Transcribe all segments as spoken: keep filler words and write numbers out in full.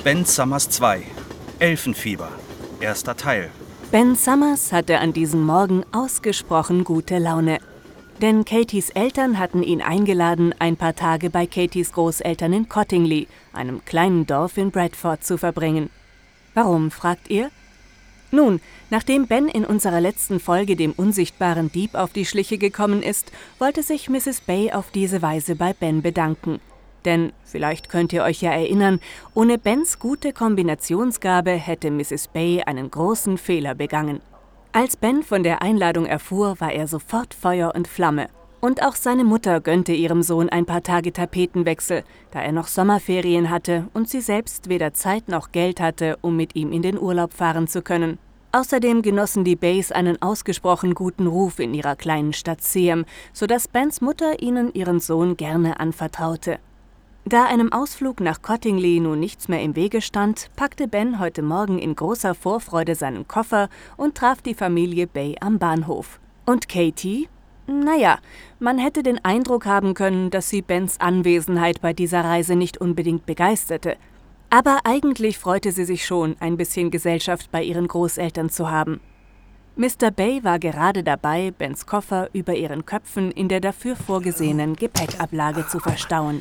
Ben Summers zwei. Elfenfieber. Erster Teil. Ben Summers hatte an diesem Morgen ausgesprochen gute Laune. Denn Katys Eltern hatten ihn eingeladen, ein paar Tage bei Katys Großeltern in Cottingley, einem kleinen Dorf in Bradford, zu verbringen. Warum, fragt ihr? Nun, nachdem Ben in unserer letzten Folge dem unsichtbaren Dieb auf die Schliche gekommen ist, wollte sich Misses Bay auf diese Weise bei Ben bedanken. Denn, vielleicht könnt ihr euch ja erinnern, ohne Bens gute Kombinationsgabe hätte Misses Bay einen großen Fehler begangen. Als Ben von der Einladung erfuhr, war er sofort Feuer und Flamme. Und auch seine Mutter gönnte ihrem Sohn ein paar Tage Tapetenwechsel, da er noch Sommerferien hatte und sie selbst weder Zeit noch Geld hatte, um mit ihm in den Urlaub fahren zu können. Außerdem genossen die Bays einen ausgesprochen guten Ruf in ihrer kleinen Stadt Seaham, sodass Bens Mutter ihnen ihren Sohn gerne anvertraute. Da einem Ausflug nach Cottingley nun nichts mehr im Wege stand, packte Ben heute Morgen in großer Vorfreude seinen Koffer und traf die Familie Bay am Bahnhof. Und Katy? Naja, man hätte den Eindruck haben können, dass sie Bens Anwesenheit bei dieser Reise nicht unbedingt begeisterte. Aber eigentlich freute sie sich schon, ein bisschen Gesellschaft bei ihren Großeltern zu haben. Mister Bay war gerade dabei, Bens Koffer über ihren Köpfen in der dafür vorgesehenen Gepäckablage zu verstauen.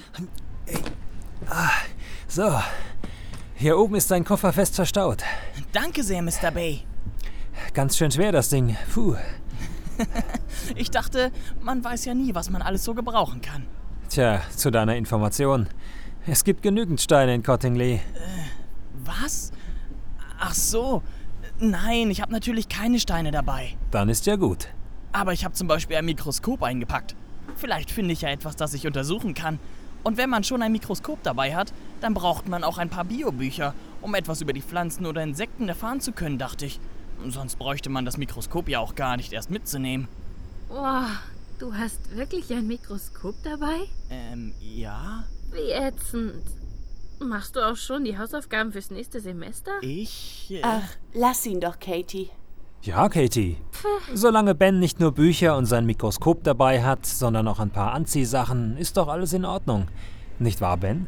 Ah, so, hier oben ist dein Koffer fest verstaut. Danke sehr, Mister Bay. Ganz schön schwer, das Ding. Puh. Ich dachte, man weiß ja nie, was man alles so gebrauchen kann. Tja, zu deiner Information. Es gibt genügend Steine in Cottingley. Äh, was? Ach so. Nein, ich habe natürlich keine Steine dabei. Dann ist ja gut. Aber ich habe zum Beispiel ein Mikroskop eingepackt. Vielleicht finde ich ja etwas, das ich untersuchen kann. Und wenn man schon ein Mikroskop dabei hat, dann braucht man auch ein paar Biobücher, um etwas über die Pflanzen oder Insekten erfahren zu können, dachte ich. Sonst bräuchte man das Mikroskop ja auch gar nicht erst mitzunehmen. Boah, du hast wirklich ein Mikroskop dabei? Ähm, ja? Wie ätzend. Machst du auch schon die Hausaufgaben fürs nächste Semester? Ich... Äh Ach, lass ihn doch, Katy. Ja, Katy. Solange Ben nicht nur Bücher und sein Mikroskop dabei hat, sondern auch ein paar Anziehsachen, ist doch alles in Ordnung. Nicht wahr, Ben?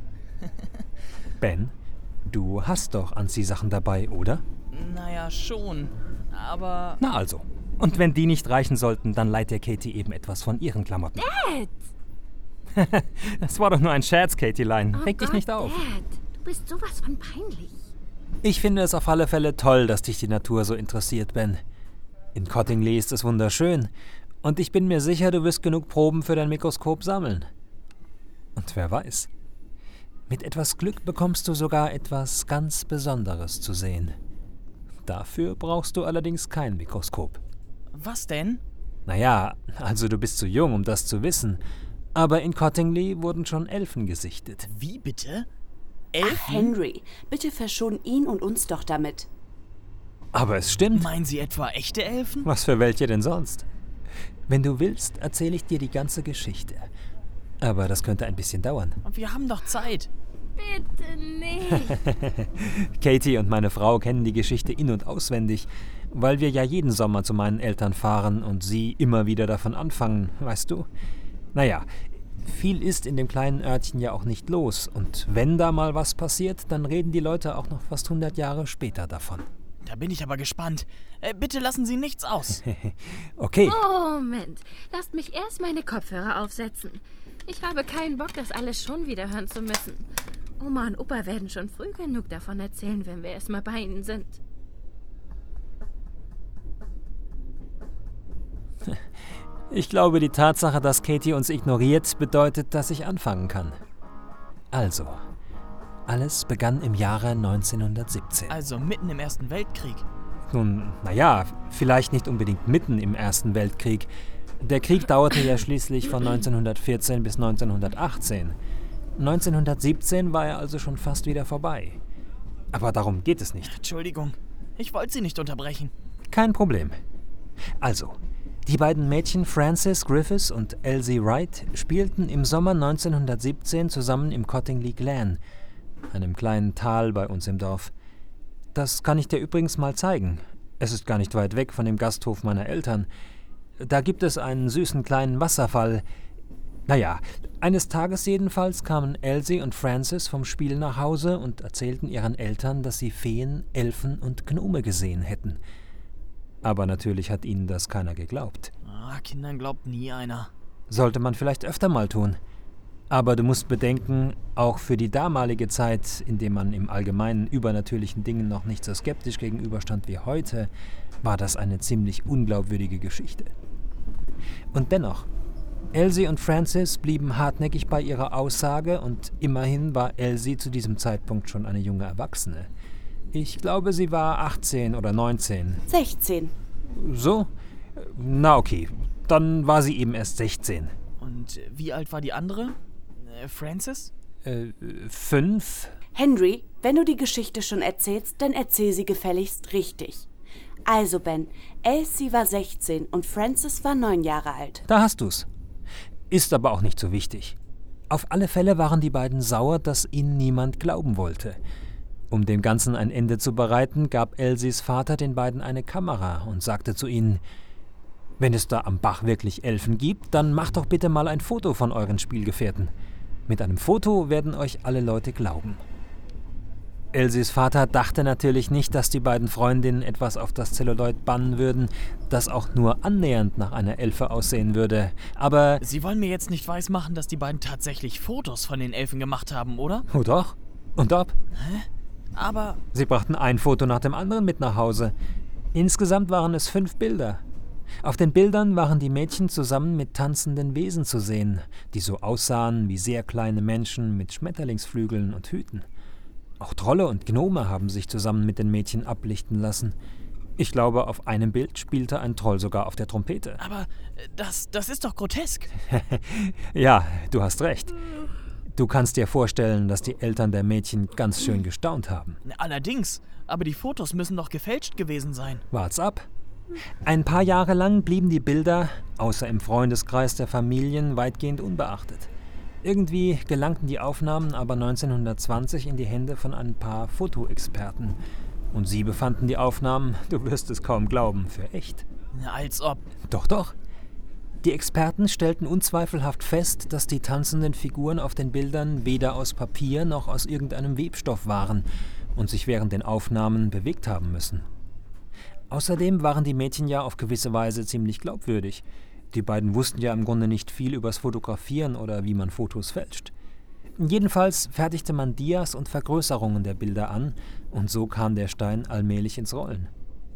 Ben, du hast doch Anziehsachen dabei, oder? Naja, schon. Aber... Na also. Und wenn die nicht reichen sollten, dann leiht dir Katy eben etwas von ihren Klamotten. Dad! Das war doch nur ein Scherz, Katylein. Oh Reg dich Gott, nicht auf. Dad, du bist sowas von peinlich. Ich finde es auf alle Fälle toll, dass dich die Natur so interessiert, Ben. In Cottingley ist es wunderschön. Und ich bin mir sicher, du wirst genug Proben für dein Mikroskop sammeln. Und wer weiß, mit etwas Glück bekommst du sogar etwas ganz Besonderes zu sehen. Dafür brauchst du allerdings kein Mikroskop. Was denn? Naja, also du bist zu jung, um das zu wissen. Aber in Cottingley wurden schon Elfen gesichtet. Wie bitte? Ach, Elfen? Henry, bitte verschon ihn und uns doch damit. Aber es stimmt. Meinen Sie etwa echte Elfen? Was für welche denn sonst? Wenn du willst, erzähle ich dir die ganze Geschichte. Aber das könnte ein bisschen dauern. Wir haben doch Zeit. Bitte nicht. Katy und meine Frau kennen die Geschichte in- und auswendig, weil wir ja jeden Sommer zu meinen Eltern fahren und sie immer wieder davon anfangen, weißt du? Naja, viel ist in dem kleinen Örtchen ja auch nicht los. Und wenn da mal was passiert, dann reden die Leute auch noch fast hundert Jahre später davon. Da bin ich aber gespannt. Äh, bitte lassen Sie nichts aus. Okay. Moment, lasst mich erst meine Kopfhörer aufsetzen. Ich habe keinen Bock, das alles schon wieder hören zu müssen. Oma und Opa werden schon früh genug davon erzählen, wenn wir erst mal bei ihnen sind. Ich glaube, die Tatsache, dass Katy uns ignoriert, bedeutet, dass ich anfangen kann. Also, alles begann im Jahre neunzehnhundertsiebzehn. Also mitten im Ersten Weltkrieg. Nun, naja, vielleicht nicht unbedingt mitten im Ersten Weltkrieg. Der Krieg dauerte ja schließlich von neunzehnhundertvierzehn bis neunzehnhundertachtzehn. neunzehnhundertsiebzehn war er also schon fast wieder vorbei. Aber darum geht es nicht. Entschuldigung, ich wollte Sie nicht unterbrechen. Kein Problem. Also, die beiden Mädchen Frances Griffiths und Elsie Wright spielten im Sommer neunzehnhundertsiebzehn zusammen im Cottingley Glen, einem kleinen Tal bei uns im Dorf. Das kann ich dir übrigens mal zeigen. Es ist gar nicht weit weg von dem Gasthof meiner Eltern. Da gibt es einen süßen kleinen Wasserfall. Naja, eines Tages jedenfalls kamen Elsie und Frances vom Spiel nach Hause und erzählten ihren Eltern, dass sie Feen, Elfen und Gnome gesehen hätten. Aber natürlich hat ihnen das keiner geglaubt. Ah, Kindern glaubt nie einer. Sollte man vielleicht öfter mal tun. Aber du musst bedenken, auch für die damalige Zeit, in der man im Allgemeinen übernatürlichen Dingen noch nicht so skeptisch gegenüberstand wie heute, war das eine ziemlich unglaubwürdige Geschichte. Und dennoch, Elsie und Frances blieben hartnäckig bei ihrer Aussage und immerhin war Elsie zu diesem Zeitpunkt schon eine junge Erwachsene. Ich glaube, sie war achtzehn oder neunzehn. sechzehn. So? Na okay, dann war sie eben erst sechzehn. Und wie alt war die andere? Äh, Frances? Äh, fünf? Henry, wenn du die Geschichte schon erzählst, dann erzähl sie gefälligst richtig. Also Ben, Elsie war sechzehn und Frances war neun Jahre alt. Da hast du's. Ist aber auch nicht so wichtig. Auf alle Fälle waren die beiden sauer, dass ihnen niemand glauben wollte. Um dem Ganzen ein Ende zu bereiten, gab Elsies Vater den beiden eine Kamera und sagte zu ihnen: Wenn es da am Bach wirklich Elfen gibt, dann macht doch bitte mal ein Foto von euren Spielgefährten. Mit einem Foto werden euch alle Leute glauben. Elsies Vater dachte natürlich nicht, dass die beiden Freundinnen etwas auf das Zelluloid bannen würden, das auch nur annähernd nach einer Elfe aussehen würde. Aber... Sie wollen mir jetzt nicht weismachen, dass die beiden tatsächlich Fotos von den Elfen gemacht haben, oder? Oh doch. Und ob? Hä? Aber... Sie brachten ein Foto nach dem anderen mit nach Hause. Insgesamt waren es fünf Bilder. Auf den Bildern waren die Mädchen zusammen mit tanzenden Wesen zu sehen, die so aussahen wie sehr kleine Menschen mit Schmetterlingsflügeln und Hüten. Auch Trolle und Gnome haben sich zusammen mit den Mädchen ablichten lassen. Ich glaube, auf einem Bild spielte ein Troll sogar auf der Trompete. Aber äh, das, das ist doch grotesk. Ja, du hast recht. Du kannst dir vorstellen, dass die Eltern der Mädchen ganz schön gestaunt haben. Allerdings, aber die Fotos müssen doch gefälscht gewesen sein. Wart's ab. Ein paar Jahre lang blieben die Bilder, außer im Freundeskreis der Familien, weitgehend unbeachtet. Irgendwie gelangten die Aufnahmen aber neunzehnhundertzwanzig in die Hände von ein paar Fotoexperten. Und sie befanden die Aufnahmen, du wirst es kaum glauben, für echt. Als ob. Doch, doch. Die Experten stellten unzweifelhaft fest, dass die tanzenden Figuren auf den Bildern weder aus Papier noch aus irgendeinem Webstoff waren und sich während den Aufnahmen bewegt haben müssen. Außerdem waren die Mädchen ja auf gewisse Weise ziemlich glaubwürdig. Die beiden wussten ja im Grunde nicht viel übers Fotografieren oder wie man Fotos fälscht. Jedenfalls fertigte man Dias und Vergrößerungen der Bilder an und so kam der Stein allmählich ins Rollen.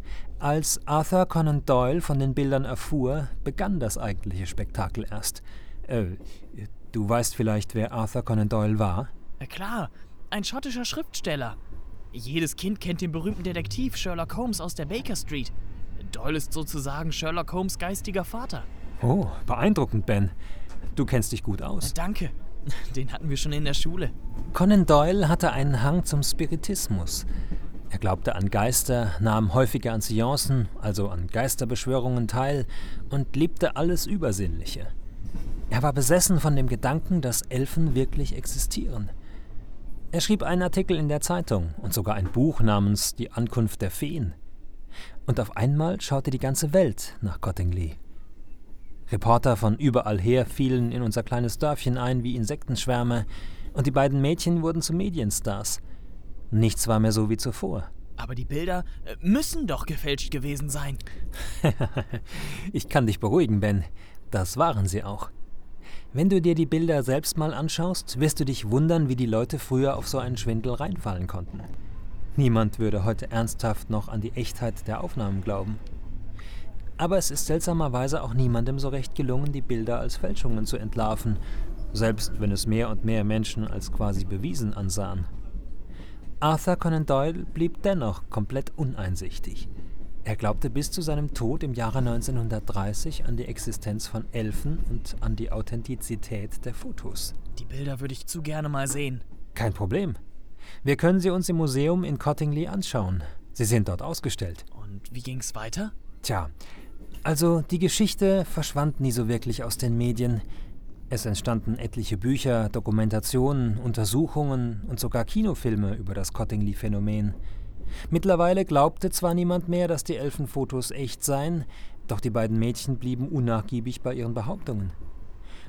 Als Arthur Conan Doyle von den Bildern erfuhr, begann das eigentliche Spektakel erst. Äh, du weißt vielleicht, wer Arthur Conan Doyle war? Na klar, ein schottischer Schriftsteller. Jedes Kind kennt den berühmten Detektiv Sherlock Holmes aus der Baker Street. Doyle ist sozusagen Sherlock Holmes' geistiger Vater. Oh, beeindruckend, Ben. Du kennst dich gut aus. Danke. Den hatten wir schon in der Schule. Conan Doyle hatte einen Hang zum Spiritismus. Er glaubte an Geister, nahm häufiger an Seancen, also an Geisterbeschwörungen teil und liebte alles Übersinnliche. Er war besessen von dem Gedanken, dass Elfen wirklich existieren. Er schrieb einen Artikel in der Zeitung und sogar ein Buch namens Die Ankunft der Feen. Und auf einmal schaute die ganze Welt nach Cottingley. Reporter von überall her fielen in unser kleines Dörfchen ein wie Insektenschwärme und die beiden Mädchen wurden zu Medienstars. Nichts war mehr so wie zuvor. Aber die Bilder äh, müssen doch gefälscht gewesen sein. Ich kann dich beruhigen, Ben. Das waren sie auch. Wenn du dir die Bilder selbst mal anschaust, wirst du dich wundern, wie die Leute früher auf so einen Schwindel reinfallen konnten. Niemand würde heute ernsthaft noch an die Echtheit der Aufnahmen glauben. Aber es ist seltsamerweise auch niemandem so recht gelungen, die Bilder als Fälschungen zu entlarven, selbst wenn es mehr und mehr Menschen als quasi bewiesen ansahen. Arthur Conan Doyle blieb dennoch komplett uneinsichtig. Er glaubte bis zu seinem Tod im Jahre neunzehnhundertdreißig an die Existenz von Elfen und an die Authentizität der Fotos. Die Bilder würde ich zu gerne mal sehen. Kein Problem. Wir können sie uns im Museum in Cottingley anschauen. Sie sind dort ausgestellt. Und wie ging's weiter? Tja, also die Geschichte verschwand nie so wirklich aus den Medien. Es entstanden etliche Bücher, Dokumentationen, Untersuchungen und sogar Kinofilme über das Cottingley-Phänomen. Mittlerweile glaubte zwar niemand mehr, dass die Elfenfotos echt seien, doch die beiden Mädchen blieben unnachgiebig bei ihren Behauptungen.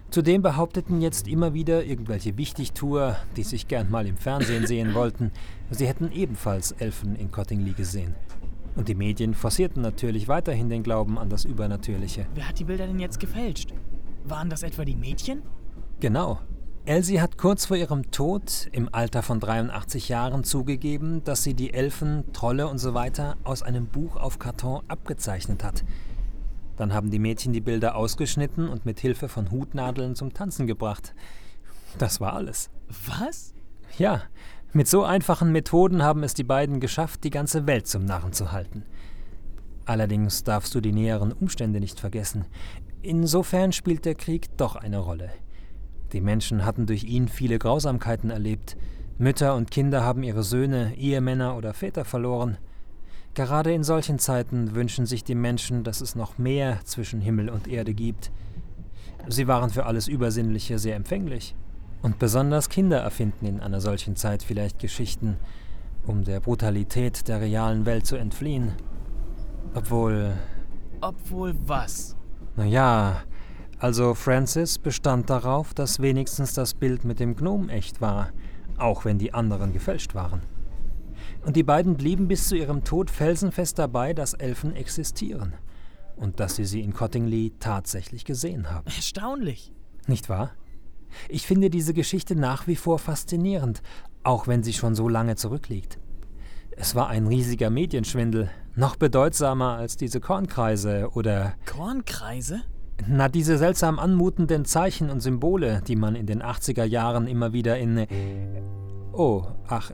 Zudem behaupteten jetzt immer wieder irgendwelche Wichtigtuer, die sich gern mal im Fernsehen sehen wollten, sie hätten ebenfalls Elfen in Cottingley gesehen. Und die Medien forcierten natürlich weiterhin den Glauben an das Übernatürliche. Wer hat die Bilder denn jetzt gefälscht? Waren das etwa die Mädchen? Genau. Elsie hat kurz vor ihrem Tod im Alter von dreiundachtzig Jahren zugegeben, dass sie die Elfen, Trolle und so weiter aus einem Buch auf Karton abgezeichnet hat. Dann haben die Mädchen die Bilder ausgeschnitten und mit Hilfe von Hutnadeln zum Tanzen gebracht. Das war alles. Was? Ja, mit so einfachen Methoden haben es die beiden geschafft, die ganze Welt zum Narren zu halten. Allerdings darfst du die näheren Umstände nicht vergessen. Insofern spielt der Krieg doch eine Rolle. Die Menschen hatten durch ihn viele Grausamkeiten erlebt. Mütter und Kinder haben ihre Söhne, Ehemänner oder Väter verloren. Gerade in solchen Zeiten wünschen sich die Menschen, dass es noch mehr zwischen Himmel und Erde gibt. Sie waren für alles Übersinnliche sehr empfänglich. Und besonders Kinder erfinden in einer solchen Zeit vielleicht Geschichten, um der Brutalität der realen Welt zu entfliehen. Obwohl... Obwohl was? Naja, also Francis bestand darauf, dass wenigstens das Bild mit dem Gnom echt war, auch wenn die anderen gefälscht waren. Und die beiden blieben bis zu ihrem Tod felsenfest dabei, dass Elfen existieren und dass sie sie in Cottingley tatsächlich gesehen haben. Erstaunlich. Nicht wahr? Ich finde diese Geschichte nach wie vor faszinierend, auch wenn sie schon so lange zurückliegt. Es war ein riesiger Medienschwindel, noch bedeutsamer als diese Kornkreise oder... Kornkreise? Na, diese seltsam anmutenden Zeichen und Symbole, die man in den achtziger Jahren immer wieder in... Oh, ach...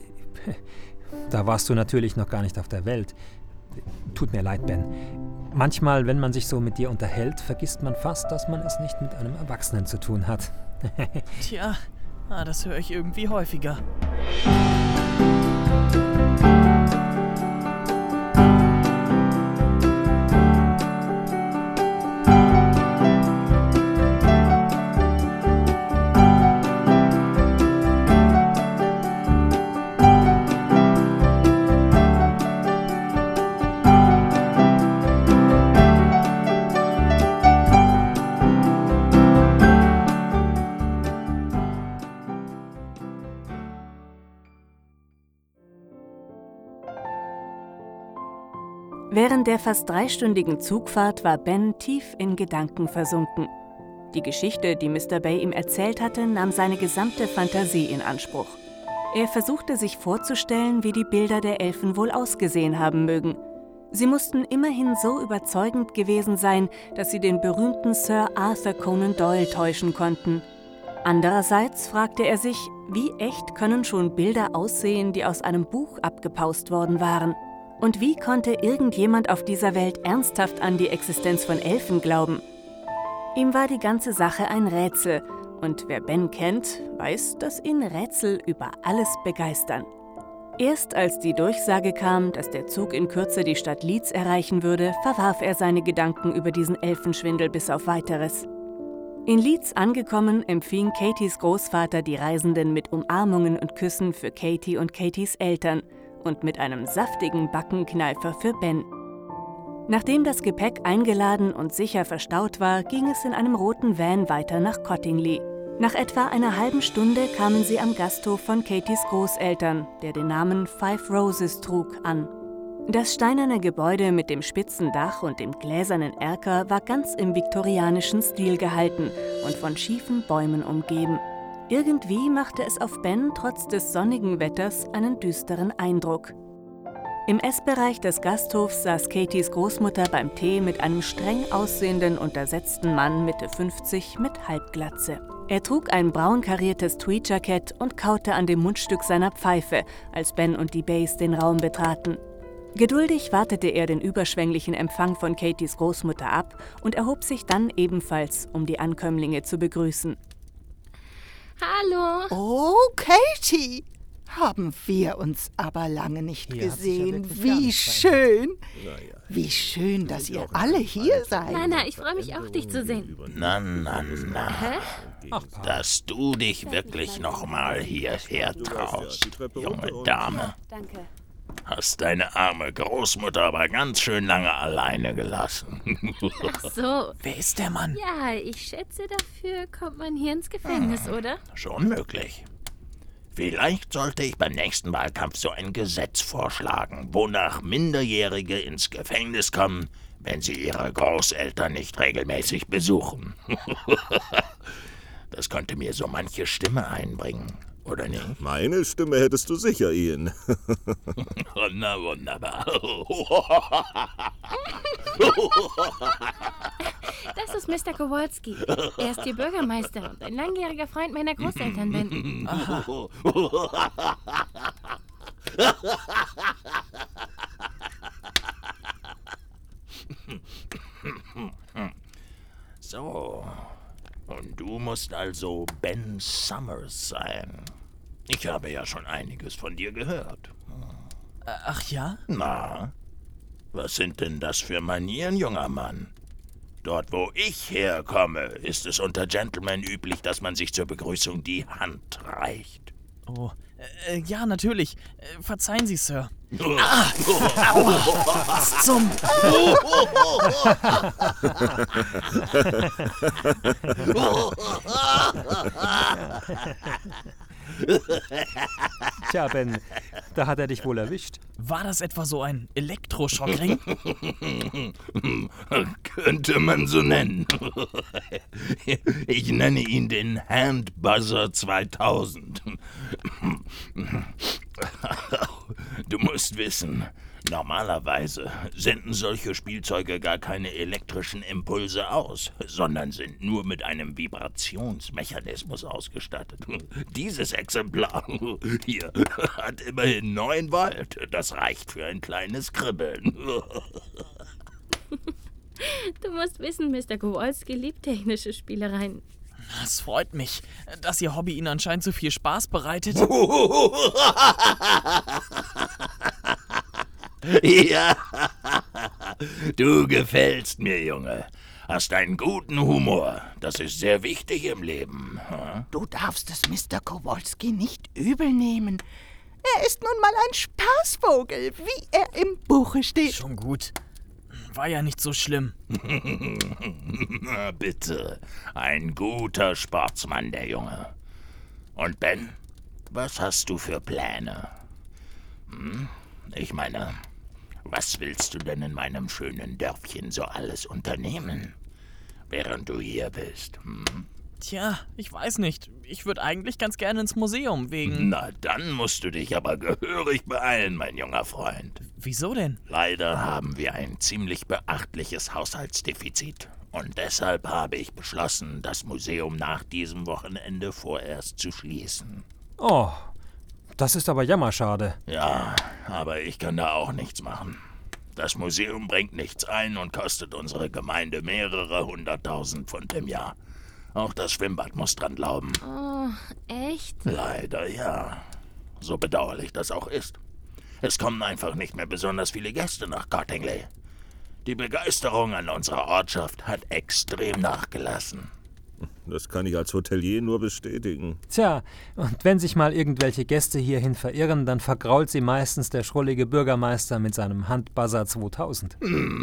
Da warst du natürlich noch gar nicht auf der Welt. Tut mir leid, Ben. Manchmal, wenn man sich so mit dir unterhält, vergisst man fast, dass man es nicht mit einem Erwachsenen zu tun hat. Tja, ah, das höre ich irgendwie häufiger. Während der fast dreistündigen Zugfahrt war Ben tief in Gedanken versunken. Die Geschichte, die Mister Bay ihm erzählt hatte, nahm seine gesamte Fantasie in Anspruch. Er versuchte sich vorzustellen, wie die Bilder der Elfen wohl ausgesehen haben mögen. Sie mussten immerhin so überzeugend gewesen sein, dass sie den berühmten Sir Arthur Conan Doyle täuschen konnten. Andererseits fragte er sich, wie echt können schon Bilder aussehen, die aus einem Buch abgepaust worden waren? Und wie konnte irgendjemand auf dieser Welt ernsthaft an die Existenz von Elfen glauben? Ihm war die ganze Sache ein Rätsel, und wer Ben kennt, weiß, dass ihn Rätsel über alles begeistern. Erst als die Durchsage kam, dass der Zug in Kürze die Stadt Leeds erreichen würde, verwarf er seine Gedanken über diesen Elfenschwindel bis auf Weiteres. In Leeds angekommen, empfing Katys Großvater die Reisenden mit Umarmungen und Küssen für Katy und Katys Eltern und mit einem saftigen Backenkneifer für Ben. Nachdem das Gepäck eingeladen und sicher verstaut war, ging es in einem roten Van weiter nach Cottingley. Nach etwa einer halben Stunde kamen sie am Gasthof von Katys Großeltern, der den Namen Five Roses trug, an. Das steinerne Gebäude mit dem spitzen Dach und dem gläsernen Erker war ganz im viktorianischen Stil gehalten und von schiefen Bäumen umgeben. Irgendwie machte es auf Ben trotz des sonnigen Wetters einen düsteren Eindruck. Im Essbereich des Gasthofs saß Katys Großmutter beim Tee mit einem streng aussehenden, untersetzten Mann Mitte fünfzig mit Halbglatze. Er trug ein braun kariertes Tweedjackett und kaute an dem Mundstück seiner Pfeife, als Ben und die Bays den Raum betraten. Geduldig wartete er den überschwänglichen Empfang von Katys Großmutter ab und erhob sich dann ebenfalls, um die Ankömmlinge zu begrüßen. Hallo. Oh, Katy! Haben wir uns aber lange nicht Hier hat sich ja gesehen. wirklich Wie gar nichts schön! Wie schön, dass ihr alle hier seid. Nana, ich freue mich auch, dich zu sehen. Na, na, na. Hä? Dass du dich wirklich noch mal hierher traust, junge Dame. Danke. Hast deine arme Großmutter aber ganz schön lange alleine gelassen. Ach so. Wer ist der Mann? Ja, ich schätze, dafür kommt man hier ins Gefängnis, oder? Schon möglich. Vielleicht sollte ich beim nächsten Wahlkampf so ein Gesetz vorschlagen, wonach Minderjährige ins Gefängnis kommen, wenn sie ihre Großeltern nicht regelmäßig besuchen. Das könnte mir so manche Stimme einbringen, oder nicht? Meine Stimme hättest du sicher, Ian. Na, wunderbar. Das ist Mister Kowalski. Er ist Ihr Bürgermeister und ein langjähriger Freund meiner Großeltern, Ben. So, und du musst also Ben Summers sein. Ich habe ja schon einiges von dir gehört. Ach ja? Na, was sind denn das für Manieren, junger Mann? Dort, wo ich herkomme, ist es unter Gentlemen üblich, dass man sich zur Begrüßung die Hand reicht. Oh, äh, ja, natürlich. Äh, verzeihen Sie, Sir. Ah, Was zum... Tja, Ben, da hat er dich wohl erwischt. War das etwa so ein Elektroschockring? Könnte man so nennen. Ich nenne ihn den Handbuzzer zweitausend. Du musst wissen, normalerweise senden solche Spielzeuge gar keine elektrischen Impulse aus, sondern sind nur mit einem Vibrationsmechanismus ausgestattet. Dieses Exemplar hier hat immerhin neun Volt. Das reicht für ein kleines Kribbeln. Du musst wissen, Mister Kowalski liebt technische Spielereien. Es freut mich, dass Ihr Hobby Ihnen anscheinend so viel Spaß bereitet. Ja, du gefällst mir, Junge. Hast einen guten Humor. Das ist sehr wichtig im Leben. Hm? Du darfst es Mister Kowalski nicht übel nehmen. Er ist nun mal ein Spaßvogel, wie er im Buche steht. Schon gut. War ja nicht so schlimm. Na bitte, ein guter Sportsmann, der Junge. Und Ben, was hast du für Pläne? Hm? Ich meine, was willst du denn in meinem schönen Dörfchen so alles unternehmen, während du hier bist? Hm? Tja, ich weiß nicht. Ich würde eigentlich ganz gerne ins Museum wegen... Na, dann musst du dich aber gehörig beeilen, mein junger Freund. Wieso denn? Leider haben wir ein ziemlich beachtliches Haushaltsdefizit. Und deshalb habe ich beschlossen, das Museum nach diesem Wochenende vorerst zu schließen. Oh, das ist aber jammerschade. Ja, aber ich kann da auch nichts machen. Das Museum bringt nichts ein und kostet unsere Gemeinde mehrere hunderttausend Pfund im Jahr. Auch das Schwimmbad muss dran glauben. Oh, echt? Leider ja. So bedauerlich das auch ist. Es kommen einfach nicht mehr besonders viele Gäste nach Cottingley. Die Begeisterung an unserer Ortschaft hat extrem nachgelassen. Das kann ich als Hotelier nur bestätigen. Tja, und wenn sich mal irgendwelche Gäste hierhin verirren, dann vergrault sie meistens der schrullige Bürgermeister mit seinem Handbuzzer zweitausend.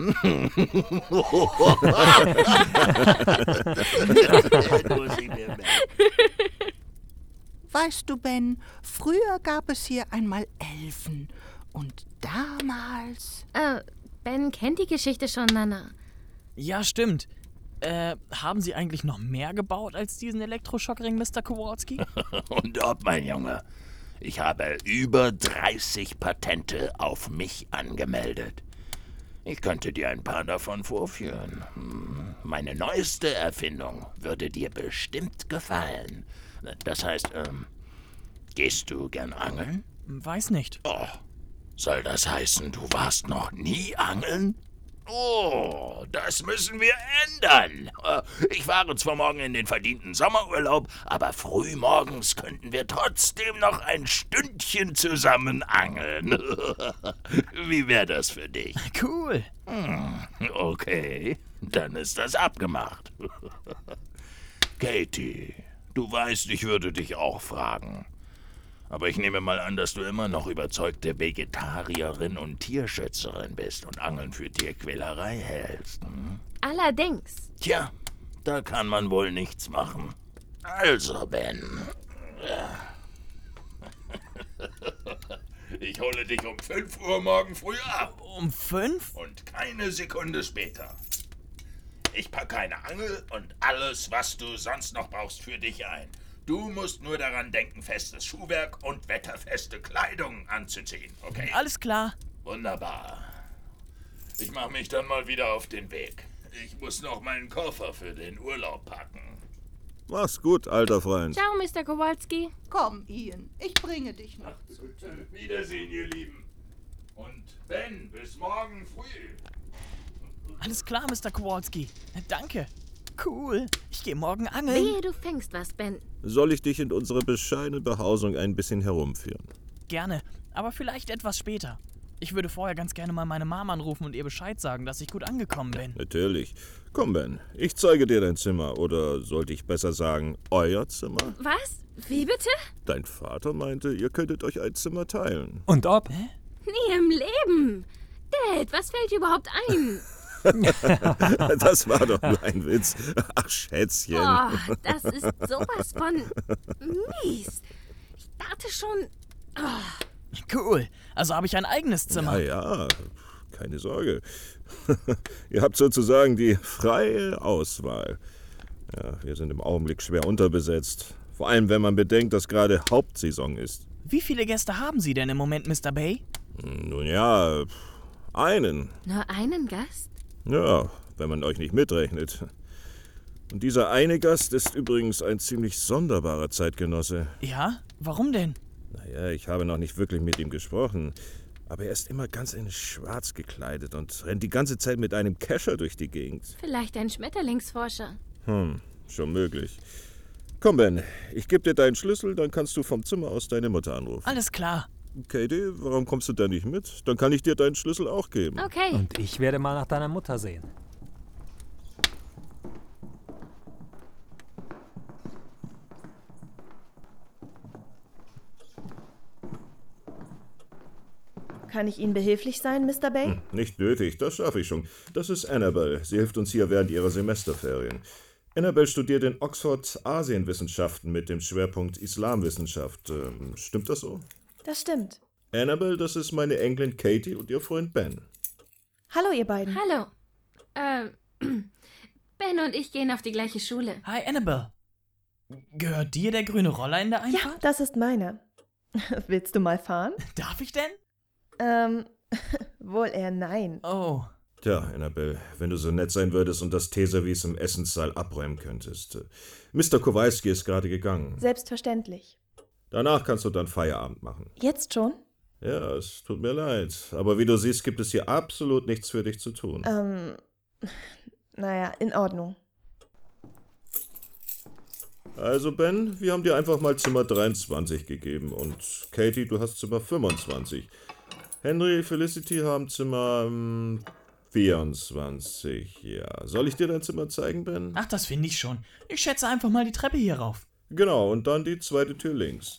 Weißt du, Ben, früher gab es hier einmal Elfen. Und damals... Äh, Ben kennt die Geschichte schon, Nana. Ja, stimmt. Äh, haben Sie eigentlich noch mehr gebaut als diesen Elektroschockring, Mister Kowalski? Und ob, mein Junge. Ich habe über dreißig Patente auf mich angemeldet. Ich könnte dir ein paar davon vorführen. Meine neueste Erfindung würde dir bestimmt gefallen. Das heißt, ähm, gehst du gern angeln? Weiß nicht. Oh, soll das heißen, du warst noch nie angeln? Oh, das müssen wir ändern. Ich fahre zwar morgen in den verdienten Sommerurlaub, aber früh morgens könnten wir trotzdem noch ein Stündchen zusammen angeln. Wie wäre das für dich? Cool. Hm, okay, dann ist das abgemacht. Katie, du weißt, ich würde dich auch fragen. Aber ich nehme mal an, dass du immer noch überzeugte Vegetarierin und Tierschützerin bist und Angeln für Tierquälerei hältst. Hm? Allerdings. Tja, da kann man wohl nichts machen. Also, Ben. Ich hole dich um fünf Uhr morgen früh ab. Um fünf? Und keine Sekunde später. Ich packe eine Angel und alles, was du sonst noch brauchst, für dich ein. Du musst nur daran denken, festes Schuhwerk und wetterfeste Kleidung anzuziehen, okay? Alles klar. Wunderbar. Ich mache mich dann mal wieder auf den Weg. Ich muss noch meinen Koffer für den Urlaub packen. Mach's gut, alter Freund. Ciao, Mister Kowalski. Komm, Ian, ich bringe dich noch. Wiedersehen, ihr Lieben. Und Ben, bis morgen früh. Alles klar, Mister Kowalski. Danke. Cool. Ich gehe morgen angeln. Wehe, du fängst was, Ben. Soll ich dich in unsere bescheidene Behausung ein bisschen herumführen? Gerne, aber vielleicht etwas später. Ich würde vorher ganz gerne mal meine Mama anrufen und ihr Bescheid sagen, dass ich gut angekommen bin. Natürlich. Komm, Ben, ich zeige dir dein Zimmer. Oder sollte ich besser sagen, euer Zimmer? Was? Wie bitte? Dein Vater meinte, ihr könntet euch ein Zimmer teilen. Und ob? Hä? Nie im Leben. Dad, was fällt dir überhaupt ein? Das war doch nur ein Witz. Ach, Schätzchen. Oh, das ist sowas von mies. Ich dachte schon... Oh. Cool. Also habe ich ein eigenes Zimmer. Ja, ja, keine Sorge. Ihr habt sozusagen die freie Auswahl. Ja, wir sind im Augenblick schwer unterbesetzt. Vor allem, wenn man bedenkt, dass gerade Hauptsaison ist. Wie viele Gäste haben Sie denn im Moment, Mister Bay? Nun ja, einen. Nur einen Gast? Ja, wenn man euch nicht mitrechnet. Und dieser eine Gast ist übrigens ein ziemlich sonderbarer Zeitgenosse. Ja? Warum denn? Naja, ich habe noch nicht wirklich mit ihm gesprochen. Aber er ist immer ganz in schwarz gekleidet und rennt die ganze Zeit mit einem Kescher durch die Gegend. Vielleicht ein Schmetterlingsforscher. Hm, schon möglich. Komm, Ben, ich gebe dir deinen Schlüssel, dann kannst du vom Zimmer aus deine Mutter anrufen. Alles klar. Katie, warum kommst du da nicht mit? Dann kann ich dir deinen Schlüssel auch geben. Okay. Und ich werde mal nach deiner Mutter sehen. Kann ich Ihnen behilflich sein, Mister Bay? Hm, nicht nötig, das schaffe ich schon. Das ist Annabelle. Sie hilft uns hier während ihrer Semesterferien. Annabelle studiert in Oxford Asienwissenschaften mit dem Schwerpunkt Islamwissenschaft. Ähm, stimmt das so? Das stimmt. Annabelle, das ist meine Enkelin Katie und ihr Freund Ben. Hallo, ihr beiden. Hallo. Äh, Ben und ich gehen auf die gleiche Schule. Hi, Annabelle. Gehört dir der grüne Roller in der Ja, Einfahrt? das ist meiner. Willst du mal fahren? Darf ich denn? Ähm, wohl eher nein. Oh. Tja, Annabelle, wenn du so nett sein würdest und das Teeservice im Essenssaal abräumen könntest. Mister Kowalski ist gerade gegangen. Selbstverständlich. Danach kannst du dann Feierabend machen. Jetzt schon? Ja, es tut mir leid. Aber wie du siehst, gibt es hier absolut nichts für dich zu tun. Ähm, naja, in Ordnung. Also Ben, wir haben dir einfach mal Zimmer dreiundzwanzig gegeben und Katie, du hast Zimmer fünfundzwanzig. Henry, Felicity haben Zimmer ähm, vierundzwanzig. Ja, soll ich dir dein Zimmer zeigen, Ben? Ach, das finde ich schon. Ich schätze einfach mal die Treppe hier rauf. Genau, und dann die zweite Tür links.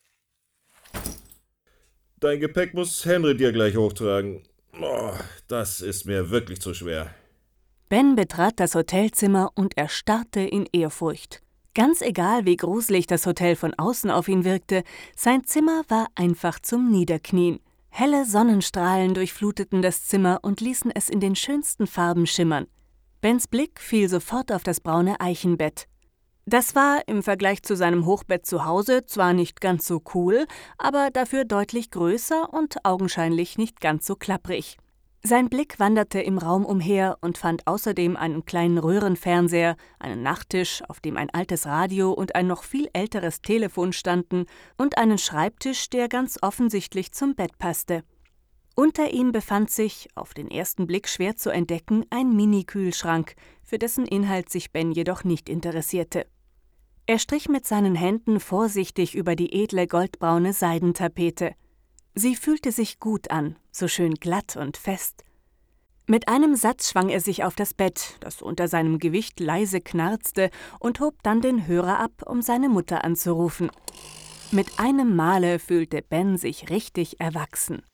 Dein Gepäck muss Henry dir gleich hochtragen. Oh, das ist mir wirklich zu schwer. Ben betrat das Hotelzimmer und erstarrte in Ehrfurcht. Ganz egal, wie gruselig das Hotel von außen auf ihn wirkte, sein Zimmer war einfach zum Niederknien. Helle Sonnenstrahlen durchfluteten das Zimmer und ließen es in den schönsten Farben schimmern. Bens Blick fiel sofort auf das braune Eichenbett. Das war im Vergleich zu seinem Hochbett zu Hause zwar nicht ganz so cool, aber dafür deutlich größer und augenscheinlich nicht ganz so klapprig. Sein Blick wanderte im Raum umher und fand außerdem einen kleinen Röhrenfernseher, einen Nachttisch, auf dem ein altes Radio und ein noch viel älteres Telefon standen, und einen Schreibtisch, der ganz offensichtlich zum Bett passte. Unter ihm befand sich, auf den ersten Blick schwer zu entdecken, ein Mini-Kühlschrank, für dessen Inhalt sich Ben jedoch nicht interessierte. Er strich mit seinen Händen vorsichtig über die edle goldbraune Seidentapete. Sie fühlte sich gut an, so schön glatt und fest. Mit einem Satz schwang er sich auf das Bett, das unter seinem Gewicht leise knarzte, und hob dann den Hörer ab, um seine Mutter anzurufen. Mit einem Male fühlte Ben sich richtig erwachsen.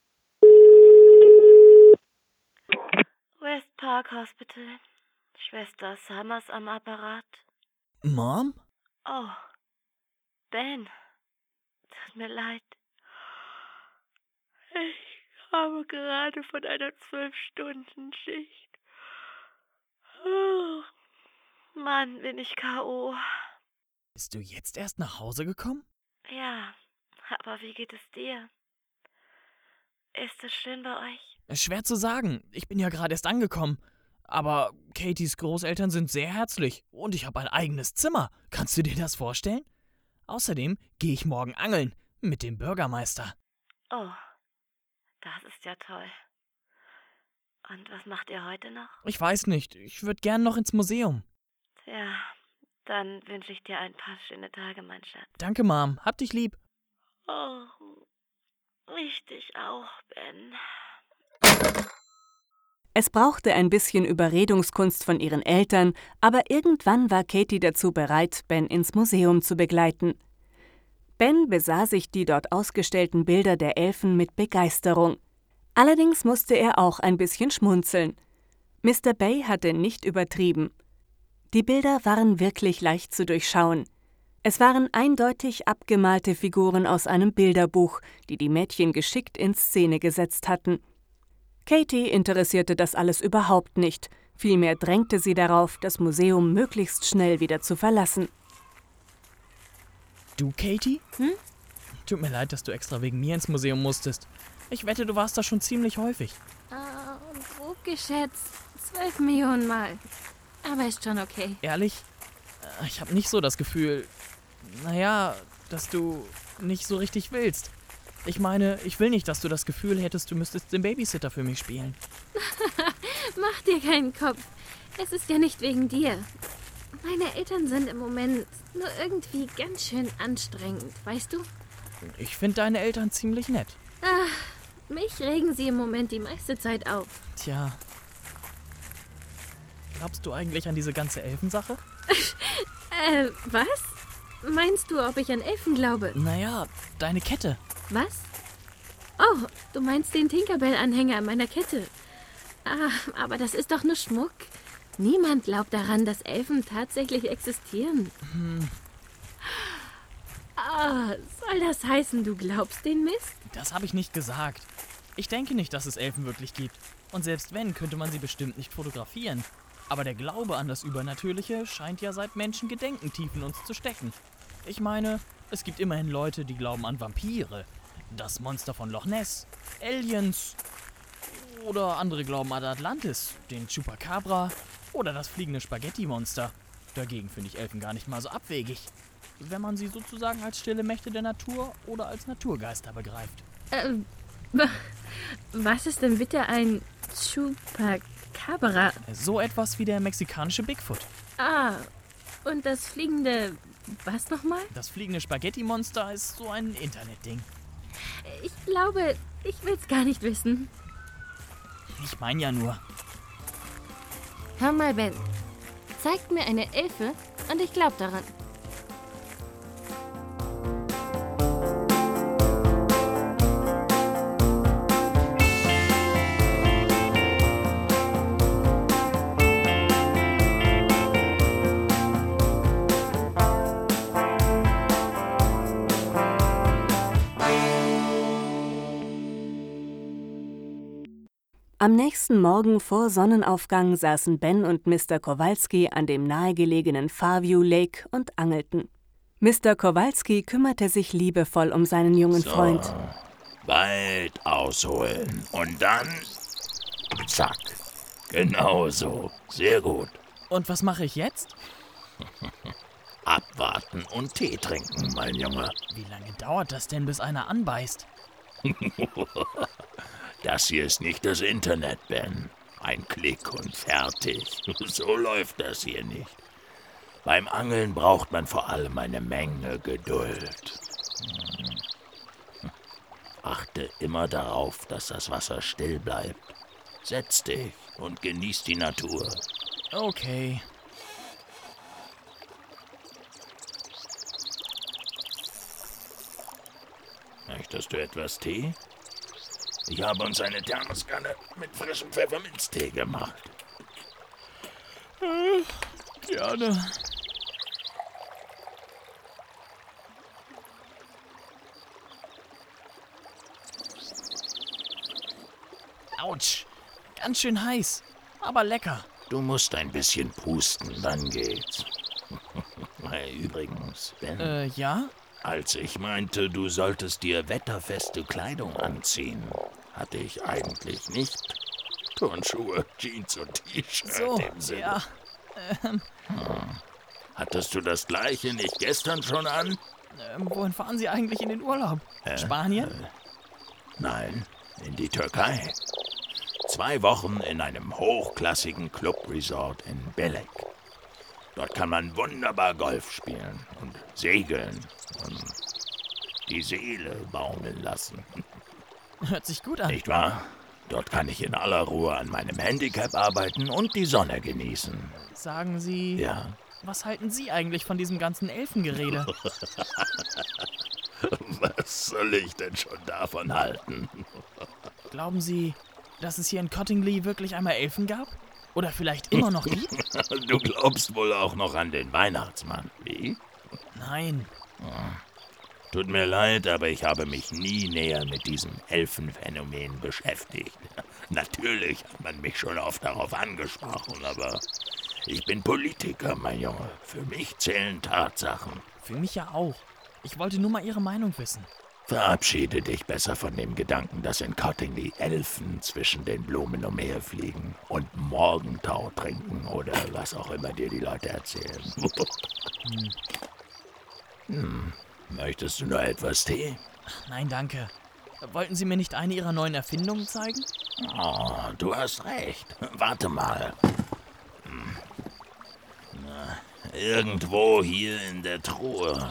West Park Hospital. Schwester Summers am Apparat. Mom? Oh, Ben. Tut mir leid. Ich komme gerade von einer Zwölf-Stunden-Schicht. Oh, Mann, bin ich K O Bist du jetzt erst nach Hause gekommen? Ja, aber wie geht es dir? Ist es schön bei euch? Schwer zu sagen. Ich bin ja gerade erst angekommen. Aber Katies Großeltern sind sehr herzlich und ich habe ein eigenes Zimmer. Kannst du dir das vorstellen? Außerdem gehe ich morgen angeln mit dem Bürgermeister. Oh, das ist ja toll. Und was macht ihr heute noch? Ich weiß nicht. Ich würde gern noch ins Museum. Tja, dann wünsche ich dir ein paar schöne Tage, mein Schatz. Danke, Mom. Hab dich lieb. Oh, ich dich auch, Ben. Es brauchte ein bisschen Überredungskunst von ihren Eltern, aber irgendwann war Katie dazu bereit, Ben ins Museum zu begleiten. Ben besah sich die dort ausgestellten Bilder der Elfen mit Begeisterung. Allerdings musste er auch ein bisschen schmunzeln. Mister Bay hatte nicht übertrieben. Die Bilder waren wirklich leicht zu durchschauen. Es waren eindeutig abgemalte Figuren aus einem Bilderbuch, die die Mädchen geschickt in Szene gesetzt hatten. Katie interessierte das alles überhaupt nicht. Vielmehr drängte sie darauf, das Museum möglichst schnell wieder zu verlassen. Du, Katie? Hm? Tut mir leid, dass du extra wegen mir ins Museum musstest. Ich wette, du warst da schon ziemlich häufig. Ah, grob geschätzt. Zwölf Millionen Mal. Aber ist schon okay. Ehrlich? Ich habe nicht so das Gefühl, naja, dass du nicht so richtig willst. Ich meine, ich will nicht, dass du das Gefühl hättest, du müsstest den Babysitter für mich spielen. Mach dir keinen Kopf. Es ist ja nicht wegen dir. Meine Eltern sind im Moment nur irgendwie ganz schön anstrengend, weißt du? Ich finde deine Eltern ziemlich nett. Ach, mich regen sie im Moment die meiste Zeit auf. Tja. Glaubst du eigentlich an diese ganze Elfensache? äh, was? Meinst du, ob ich an Elfen glaube? Naja, deine Kette. Was? Oh, du meinst den Tinkerbell-Anhänger an meiner Kette. Ah, aber das ist doch nur Schmuck. Niemand glaubt daran, dass Elfen tatsächlich existieren. Hm. Ah, soll das heißen, du glaubst den Mist? Das habe ich nicht gesagt. Ich denke nicht, dass es Elfen wirklich gibt. Und selbst wenn, könnte man sie bestimmt nicht fotografieren. Aber der Glaube an das Übernatürliche scheint ja seit Menschengedenken tief in uns zu stecken. Ich meine, es gibt immerhin Leute, die glauben an Vampire, das Monster von Loch Ness, Aliens oder andere glauben an Atlantis, den Chupacabra oder das fliegende Spaghetti-Monster. Dagegen finde ich Elfen gar nicht mal so abwegig, wenn man sie sozusagen als stille Mächte der Natur oder als Naturgeister begreift. Äh, was ist denn bitte ein Chupacabra? So etwas wie der mexikanische Bigfoot. Ah, und das fliegende... Was nochmal? Das fliegende Spaghetti-Monster ist so ein Internetding. Ich glaube, ich will's gar nicht wissen. Ich meine ja nur. Hör mal, Ben. Zeigt mir eine Elfe und ich glaub daran. Am nächsten Morgen vor Sonnenaufgang saßen Ben und Mister Kowalski an dem nahegelegenen Farview Lake und angelten. Mister Kowalski kümmerte sich liebevoll um seinen jungen so, Freund. Weit ausholen und dann zack. Genau so. Sehr gut. Und was mache ich jetzt? Abwarten und Tee trinken, mein Junge. Wie lange dauert das denn, bis einer anbeißt? Das hier ist nicht das Internet, Ben. Ein Klick und fertig. So läuft das hier nicht. Beim Angeln braucht man vor allem eine Menge Geduld. Achte immer darauf, dass das Wasser still bleibt. Setz dich und genieß die Natur. Okay. Möchtest du etwas Tee? Ich habe uns eine Thermoskanne mit frischem Pfefferminztee gemacht. Äh, gerne. Autsch, ganz schön heiß, aber lecker. Du musst ein bisschen pusten, dann geht's. Übrigens, Ben, Äh, ja? als ich meinte, du solltest dir wetterfeste Kleidung anziehen, hatte ich eigentlich nicht Turnschuhe, Jeans und T-Shirt So, im Sinne. ja. Ähm, Hm. Hattest du das gleiche nicht gestern schon an? ähm, wohin fahren Sie eigentlich in den Urlaub? Äh, Spanien? Äh, nein, in die Türkei. Zwei Wochen in einem hochklassigen Club-Resort in Belek. Dort kann man wunderbar Golf spielen und segeln und die Seele baumeln lassen. Hört sich gut an. Nicht wahr? Dort kann ich in aller Ruhe an meinem Handicap arbeiten und die Sonne genießen. Sagen Sie, Ja? was halten Sie eigentlich von diesem ganzen Elfengerede? Was soll ich denn schon davon halten? Glauben Sie, dass es hier in Cottingley wirklich einmal Elfen gab? Oder vielleicht immer noch gibt? Du glaubst wohl auch noch an den Weihnachtsmann, wie? Nein. Tut mir leid, aber ich habe mich nie näher mit diesem Elfenphänomen beschäftigt. Natürlich hat man mich schon oft darauf angesprochen, aber ich bin Politiker, mein Junge. Für mich zählen Tatsachen. Für mich ja auch. Ich wollte nur mal Ihre Meinung wissen. Verabschiede dich besser von dem Gedanken, dass in Cottingley Elfen zwischen den Blumen umherfliegen und Morgentau trinken oder was auch immer dir die Leute erzählen. Hm. Hm. Möchtest du noch etwas Tee? Nein, danke. Wollten Sie mir nicht eine Ihrer neuen Erfindungen zeigen? Oh, du hast recht. Warte mal. Hm. Na, irgendwo hier in der Truhe.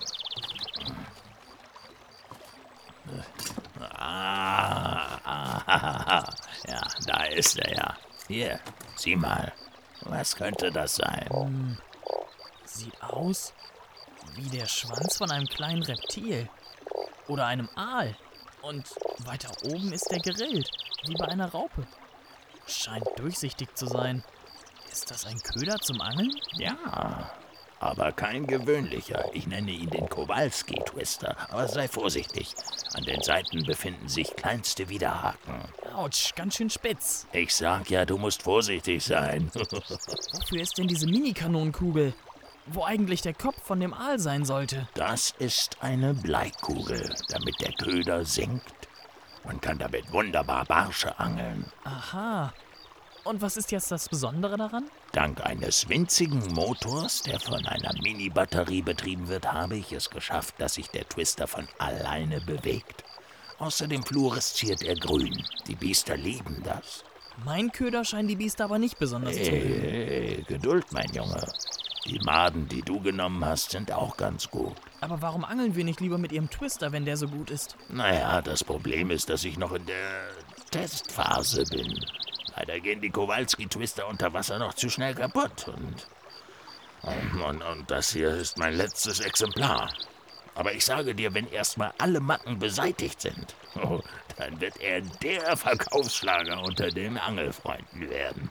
Ah, ah, ah, ja, da ist er ja. Hier, sieh mal. Was könnte das sein? Hm. Sieht aus wie der Schwanz von einem kleinen Reptil. Oder einem Aal. Und weiter oben ist der gerillt, wie bei einer Raupe. Scheint durchsichtig zu sein. Ist das ein Köder zum Angeln? Ja, aber kein gewöhnlicher. Ich nenne ihn den Kowalski-Twister. Aber sei vorsichtig. An den Seiten befinden sich kleinste Widerhaken. Autsch, ganz schön spitz. Ich sag ja, du musst vorsichtig sein. Wofür ist denn diese Mini-Kanonenkugel? Wo eigentlich der Kopf von dem Aal sein sollte? Das ist eine Bleikugel, damit der Köder sinkt. Man kann damit wunderbar Barsche angeln. Aha. Und was ist jetzt das Besondere daran? Dank eines winzigen Motors, der von einer Mini-Batterie betrieben wird, habe ich es geschafft, dass sich der Twister von alleine bewegt. Außerdem fluoresziert er grün. Die Biester lieben das. Mein Köder scheinen die Biester aber nicht besonders zu mögen. Hey, Geduld, mein Junge. Die Maden, die du genommen hast, sind auch ganz gut. Aber warum angeln wir nicht lieber mit Ihrem Twister, wenn der so gut ist? Naja, das Problem ist, dass ich noch in der Testphase bin. Leider gehen die Kowalski-Twister unter Wasser noch zu schnell kaputt. Und, und, und das hier ist mein letztes Exemplar. Aber ich sage dir, wenn erstmal alle Macken beseitigt sind, oh, dann wird er der Verkaufsschlager unter den Angelfreunden werden.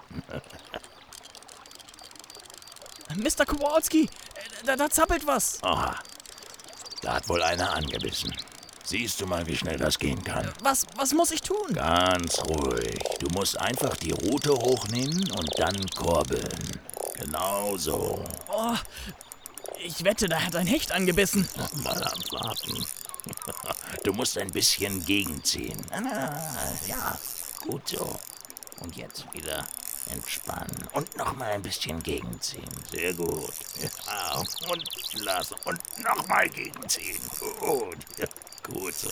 Mister Kowalski, da, da zappelt was. Aha, da hat wohl einer angebissen. Siehst du mal, wie schnell das gehen kann? Was, was muss ich tun? Ganz ruhig. Du musst einfach die Rute hochnehmen und dann kurbeln. Genau so. Oh, ich wette, da hat ein Hecht angebissen. Mal abwarten. Du musst ein bisschen gegenziehen. Ah, ja, gut so. Und jetzt wieder entspannen. Und nochmal ein bisschen gegenziehen. Sehr gut. Ja, und lassen. Und nochmal gegenziehen. Gut. Ja, gut so.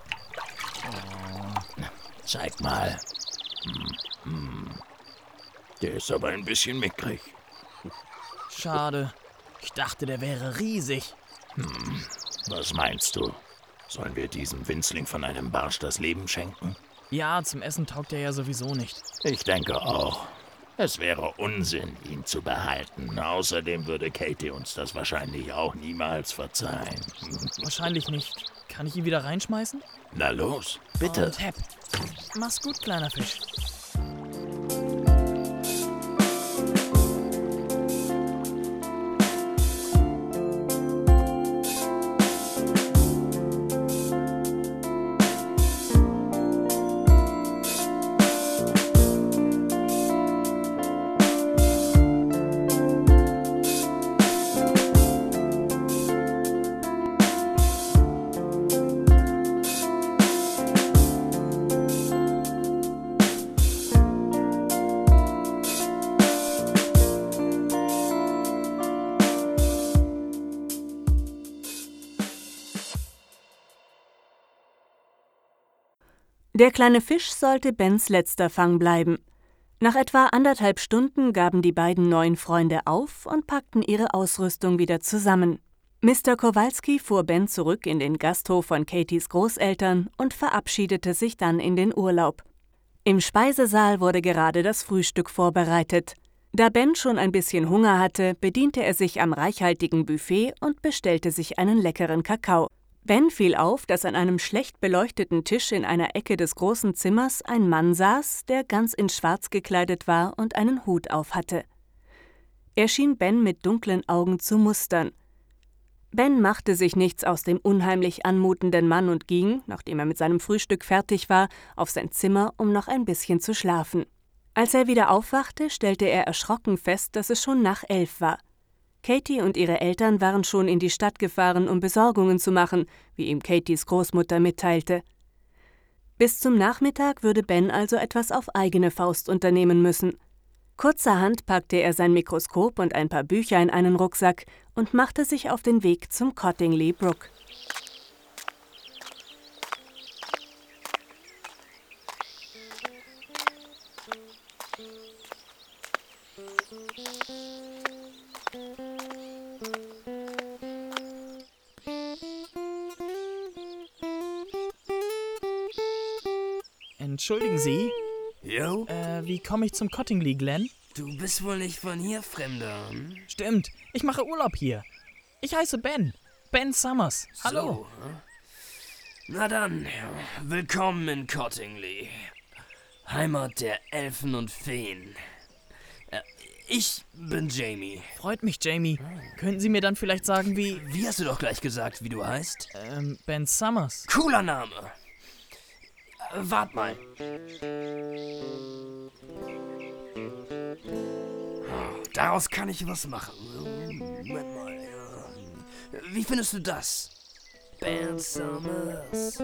Oh. Zeig mal. Hm, hm. Der ist aber ein bisschen mickrig. Schade. Ich dachte, der wäre riesig. Hm, was meinst du? Sollen wir diesem Winzling von einem Barsch das Leben schenken? Ja, zum Essen taugt er ja sowieso nicht. Ich denke auch. Es wäre Unsinn, ihn zu behalten. Außerdem würde Katie uns das wahrscheinlich auch niemals verzeihen. Wahrscheinlich nicht. Kann ich ihn wieder reinschmeißen? Na los, bitte. Und hepp. Mach's gut, kleiner Fisch. Der kleine Fisch sollte Bens letzter Fang bleiben. Nach etwa anderthalb Stunden gaben die beiden neuen Freunde auf und packten ihre Ausrüstung wieder zusammen. Mister Kowalski fuhr Ben zurück in den Gasthof von Katys Großeltern und verabschiedete sich dann in den Urlaub. Im Speisesaal wurde gerade das Frühstück vorbereitet. Da Ben schon ein bisschen Hunger hatte, bediente er sich am reichhaltigen Buffet und bestellte sich einen leckeren Kakao. Ben fiel auf, dass an einem schlecht beleuchteten Tisch in einer Ecke des großen Zimmers ein Mann saß, der ganz in Schwarz gekleidet war und einen Hut aufhatte. Er schien Ben mit dunklen Augen zu mustern. Ben machte sich nichts aus dem unheimlich anmutenden Mann und ging, nachdem er mit seinem Frühstück fertig war, auf sein Zimmer, um noch ein bisschen zu schlafen. Als er wieder aufwachte, stellte er erschrocken fest, dass es schon nach elf war. Katy und ihre Eltern waren schon in die Stadt gefahren, um Besorgungen zu machen, wie ihm Katys Großmutter mitteilte. Bis zum Nachmittag würde Ben also etwas auf eigene Faust unternehmen müssen. Kurzerhand packte er sein Mikroskop und ein paar Bücher in einen Rucksack und machte sich auf den Weg zum Cottingley Brook. Entschuldigen Sie? Jo? Äh, wie komme ich zum Cottingley, Glen? Du bist wohl nicht von hier, Fremder. Hm? Stimmt, ich mache Urlaub hier. Ich heiße Ben. Ben Summers. Hallo. So, na dann, willkommen in Cottingley. Heimat der Elfen und Feen. Ich bin Jamie. Freut mich, Jamie. Könnten Sie mir dann vielleicht sagen, wie... Wie hast du doch gleich gesagt, wie du heißt? Ähm, Ben Summers. Cooler Name. Wart mal. Daraus kann ich was machen. Moment mal. Ja. Wie findest du das? Ben Summers.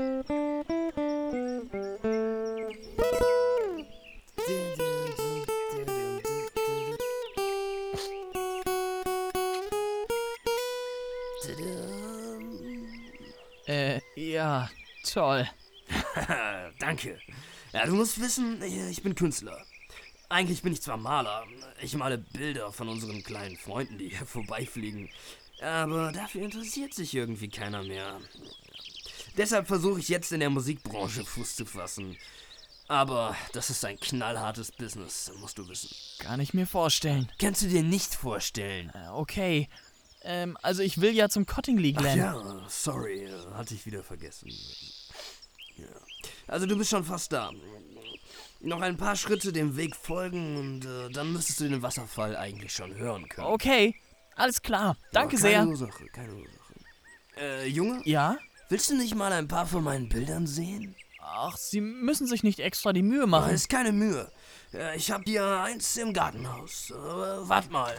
Äh, ja, toll. Danke. Ja, du musst wissen, ich bin Künstler. Eigentlich bin ich zwar Maler. Ich male Bilder von unseren kleinen Freunden, die hier vorbeifliegen. Aber dafür interessiert sich irgendwie keiner mehr. Deshalb versuche ich jetzt in der Musikbranche Fuß zu fassen. Aber das ist ein knallhartes Business, musst du wissen. Kann ich mir vorstellen. Kannst du dir nicht vorstellen? Äh, okay. Ähm, also ich will ja zum Cottingley, Glen. Ach ja, sorry, hatte ich wieder vergessen. Ja. Also du bist schon fast da. Noch ein paar Schritte dem Weg folgen und äh, dann müsstest du den Wasserfall eigentlich schon hören können. Okay, alles klar. Danke oh, keine sehr. Keine Ursache, keine Ursache. Äh, Junge? Ja? Willst du nicht mal ein paar von meinen Bildern sehen? Ach, Sie müssen sich nicht extra die Mühe machen. Oh, ist keine Mühe. Äh, ich hab hier eins im Gartenhaus. Äh, wart mal.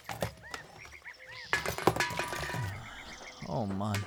Oh Mann.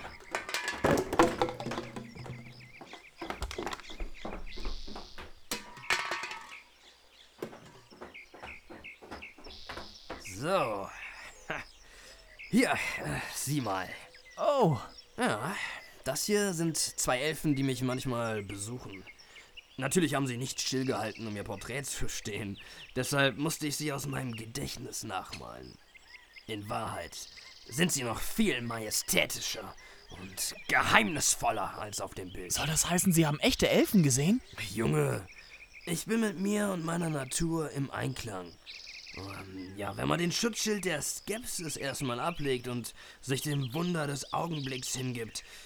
So. Hier, äh, sieh mal. Oh. Ja, das hier sind zwei Elfen, die mich manchmal besuchen. Natürlich haben sie nicht stillgehalten, um ihr Porträt zu stehen. Deshalb musste ich sie aus meinem Gedächtnis nachmalen. In Wahrheit sind sie noch viel majestätischer und geheimnisvoller als auf dem Bild. Soll das heißen, Sie haben echte Elfen gesehen? Junge, ich bin mit mir und meiner Natur im Einklang. Um, ja, wenn man den Schutzschild der Skepsis erstmal ablegt und sich dem Wunder des Augenblicks hingibt,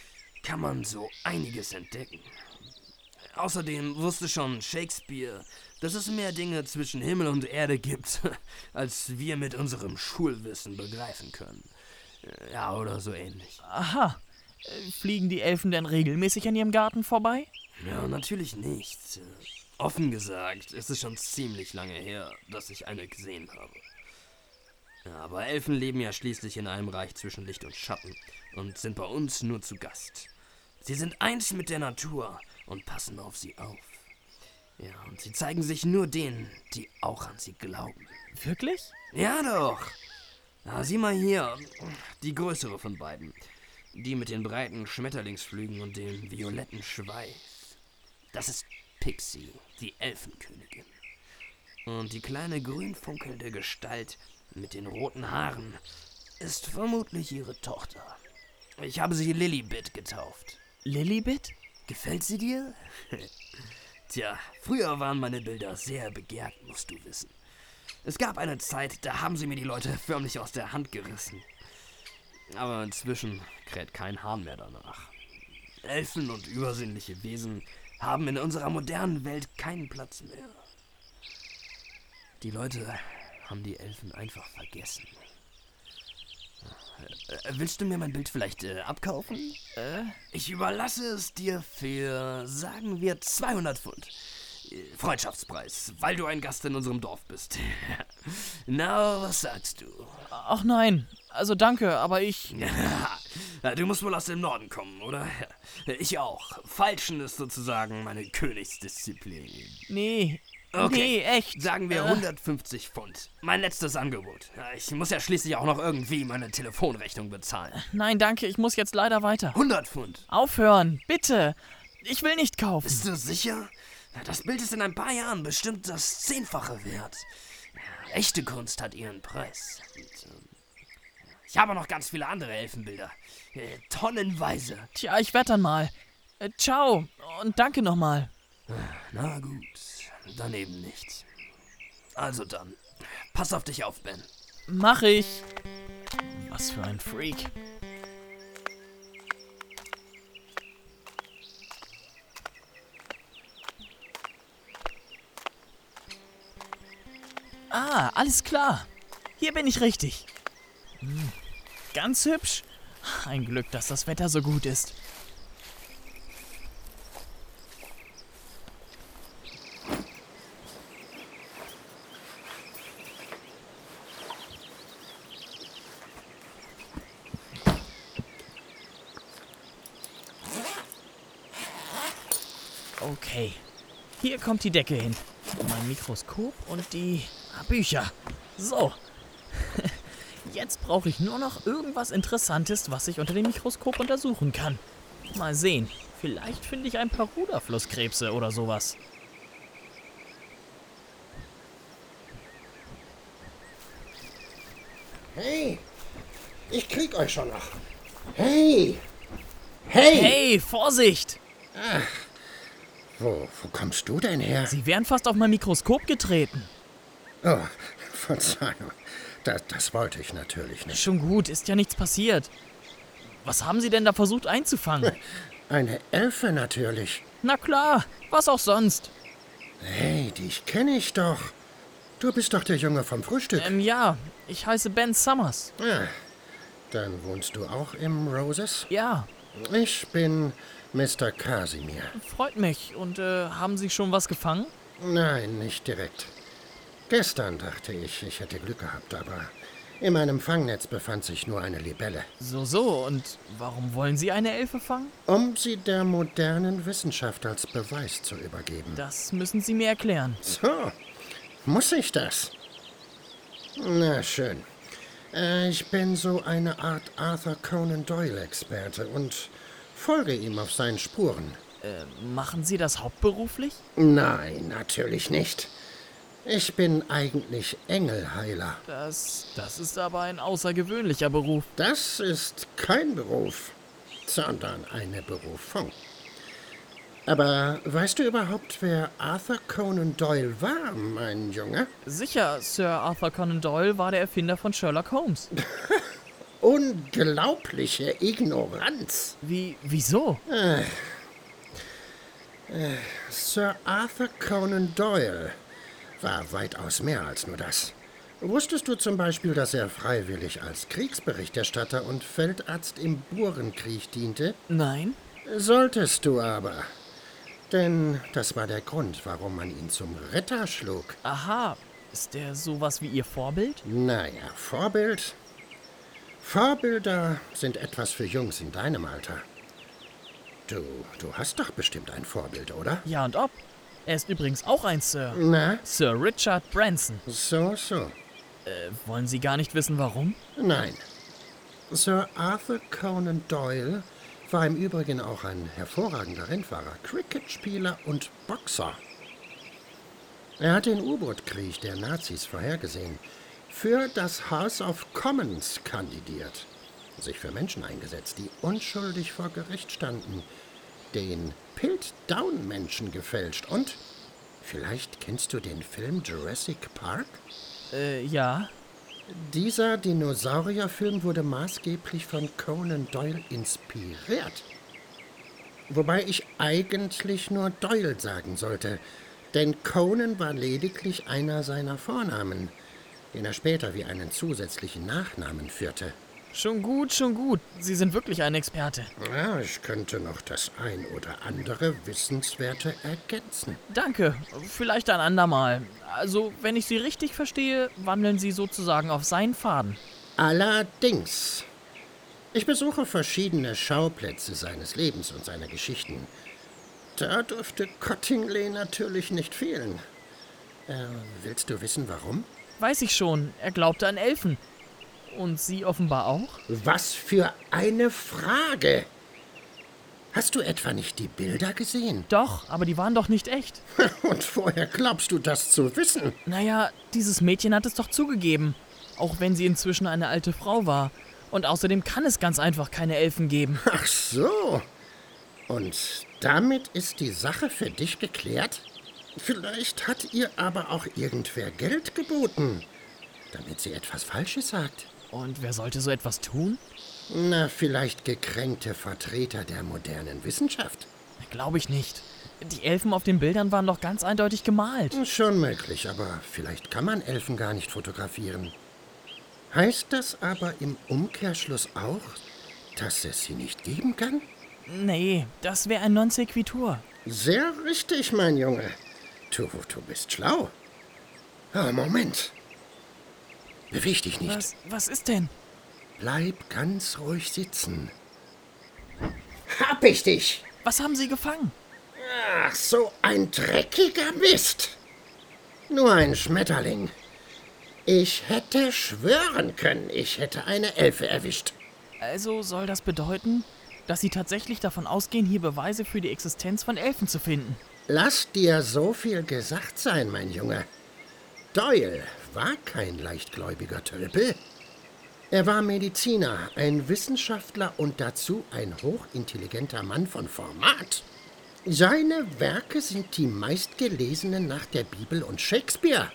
kann man so einiges entdecken. Außerdem wusste schon Shakespeare, dass es mehr Dinge zwischen Himmel und Erde gibt, als wir mit unserem Schulwissen begreifen können. Ja, oder so ähnlich. Aha. Fliegen die Elfen denn regelmäßig an ihrem Garten vorbei? Ja, natürlich nicht. Offen gesagt, ist es schon ziemlich lange her, dass ich eine gesehen habe. Ja, aber Elfen leben ja schließlich in einem Reich zwischen Licht und Schatten und sind bei uns nur zu Gast. Sie sind eins mit der Natur und passen auf sie auf. Ja, und sie zeigen sich nur denen, die auch an sie glauben. Wirklich? Ja, doch. Ja, sieh mal hier, die größere von beiden. Die mit den breiten Schmetterlingsflügen und dem violetten Schweif. Das ist Pixie, die Elfenkönigin. Und die kleine grün funkelnde Gestalt mit den roten Haaren ist vermutlich ihre Tochter. Ich habe sie Lilibet getauft. Lilibet? Gefällt sie dir? Tja, früher waren meine Bilder sehr begehrt, musst du wissen. Es gab eine Zeit, da haben sie mir die Leute förmlich aus der Hand gerissen. Aber inzwischen kräht kein Hahn mehr danach. Elfen und übersinnliche Wesen haben in unserer modernen Welt keinen Platz mehr. Die Leute haben die Elfen einfach vergessen. Äh, willst du mir mein Bild vielleicht äh, abkaufen? Äh? Ich überlasse es dir für, sagen wir, zweihundert Pfund. Äh, Freundschaftspreis, weil du ein Gast in unserem Dorf bist. Na, was sagst du? Ach nein, also danke, aber ich... Ja, du musst wohl aus dem Norden kommen, oder? Ich auch. Falschen ist sozusagen meine Königsdisziplin. Nee, okay. Nee, echt. Sagen wir Äh. hundertfünfzig Pfund. Mein letztes Angebot. Ja, ich muss ja schließlich auch noch irgendwie meine Telefonrechnung bezahlen. Nein, danke, ich muss jetzt leider weiter. hundert Pfund. Aufhören, bitte. Ich will nicht kaufen. Bist du sicher? Ja, das Bild ist in ein paar Jahren bestimmt das Zehnfache wert. Ja, echte Kunst hat ihren Preis. Und, ähm, ich habe noch ganz viele andere Elfenbilder. Äh, tonnenweise. Tja, ich werde dann mal. Äh, ciao und danke nochmal. Na gut, dann eben nicht. Also dann, pass auf dich auf, Ben. Mach ich. Was für ein Freak. Ah, alles klar. Hier bin ich richtig. Hm, ganz hübsch. Ein Glück, dass das Wetter so gut ist. Okay, hier kommt die Decke hin. Mein Mikroskop und die ah, Bücher. So. Jetzt brauche ich nur noch irgendwas Interessantes, was ich unter dem Mikroskop untersuchen kann. Mal sehen. Vielleicht finde ich ein paar Ruderflusskrebse oder sowas. Hey, ich krieg euch schon noch. Hey, hey. Hey, Vorsicht! Ach, wo, wo kommst du denn her? Sie wären fast auf mein Mikroskop getreten. Oh, Verzeihung. Das, das wollte ich natürlich nicht. Schon gut, ist ja nichts passiert. Was haben Sie denn da versucht einzufangen? Eine Elfe natürlich. Na klar, was auch sonst. Hey, dich kenne ich doch. Du bist doch der Junge vom Frühstück. Ähm, ja, ich heiße Ben Summers. Ah, dann wohnst du auch im Roses? Ja. Ich bin Mister Casimir. Freut mich. Und äh, haben Sie schon was gefangen? Nein, nicht direkt. Gestern dachte ich, ich hätte Glück gehabt, aber in meinem Fangnetz befand sich nur eine Libelle. So, so. Und warum wollen Sie eine Elfe fangen? Um sie der modernen Wissenschaft als Beweis zu übergeben. Das müssen Sie mir erklären. So, muss ich das? Na schön. Äh, ich bin so eine Art Arthur Conan Doyle-Experte und folge ihm auf seinen Spuren. Äh, machen Sie das hauptberuflich? Nein, natürlich nicht. Ich bin eigentlich Engelheiler. Das, das ist aber ein außergewöhnlicher Beruf. Das ist kein Beruf, sondern eine Berufung. Aber weißt du überhaupt, wer Arthur Conan Doyle war, mein Junge? Sicher, Sir Arthur Conan Doyle war der Erfinder von Sherlock Holmes. unglaubliche Ignoranz. Wie, wieso? Äh, äh, Sir Arthur Conan Doyle war weitaus mehr als nur das. Wusstest du zum Beispiel, dass er freiwillig als Kriegsberichterstatter und Feldarzt im Burenkrieg diente? Nein. Solltest du aber. Denn das war der Grund, warum man ihn zum Ritter schlug. Aha. Ist der sowas wie Ihr Vorbild? Naja, Vorbild? Vorbilder sind etwas für Jungs in deinem Alter. Du, du hast doch bestimmt ein Vorbild, oder? Ja, und ob. Er ist übrigens auch ein Sir. Na? Sir Richard Branson. So, so. Äh, wollen Sie gar nicht wissen, warum? Nein. Sir Arthur Conan Doyle war im Übrigen auch ein hervorragender Rennfahrer, Cricketspieler und Boxer. Er hat den U-Boot-Krieg der Nazis vorhergesehen, für das House of Commons kandidiert, sich für Menschen eingesetzt, die unschuldig vor Gericht standen, den Piltdown-Menschen gefälscht und vielleicht kennst du den Film Jurassic Park? Äh, ja. Dieser Dinosaurierfilm wurde maßgeblich von Conan Doyle inspiriert. Wobei ich eigentlich nur Doyle sagen sollte, denn Conan war lediglich einer seiner Vornamen, den er später wie einen zusätzlichen Nachnamen führte. Schon gut, schon gut. Sie sind wirklich ein Experte. Ja, ich könnte noch das ein oder andere Wissenswerte ergänzen. Danke. Vielleicht ein andermal. Also, wenn ich Sie richtig verstehe, wandeln Sie sozusagen auf seinen Faden. Allerdings. Ich besuche verschiedene Schauplätze seines Lebens und seiner Geschichten. Da dürfte Cottingley natürlich nicht fehlen. Äh, willst du wissen, warum? Weiß ich schon. Er glaubte an Elfen. Und Sie offenbar auch? Was für eine Frage! Hast du etwa nicht die Bilder gesehen? Doch, aber die waren doch nicht echt. Und woher glaubst du das zu wissen? Naja, dieses Mädchen hat es doch zugegeben. Auch wenn sie inzwischen eine alte Frau war. Und außerdem kann es ganz einfach keine Elfen geben. Ach so. Und damit ist die Sache für dich geklärt? Vielleicht hat ihr aber auch irgendwer Geld geboten, damit sie etwas Falsches sagt. Und wer sollte so etwas tun? Na, vielleicht gekränkte Vertreter der modernen Wissenschaft. Glaube ich nicht. Die Elfen auf den Bildern waren doch ganz eindeutig gemalt. Schon möglich, aber vielleicht kann man Elfen gar nicht fotografieren. Heißt das aber im Umkehrschluss auch, dass es sie nicht geben kann? Nee, das wäre ein Non sequitur. Sehr richtig, mein Junge. Du, du bist schlau. Oh, Moment. Beweg dich nicht. Was, was ist denn? Bleib ganz ruhig sitzen. Hab ich dich! Was haben Sie gefangen? Ach, so ein dreckiger Mist. Nur ein Schmetterling. Ich hätte schwören können, ich hätte eine Elfe erwischt. Also soll das bedeuten, dass Sie tatsächlich davon ausgehen, hier Beweise für die Existenz von Elfen zu finden? Lass dir so viel gesagt sein, mein Junge. Doyle war kein leichtgläubiger Tölpel. Er war Mediziner, ein Wissenschaftler und dazu ein hochintelligenter Mann von Format. Seine Werke sind die meistgelesenen nach der Bibel und Shakespeare.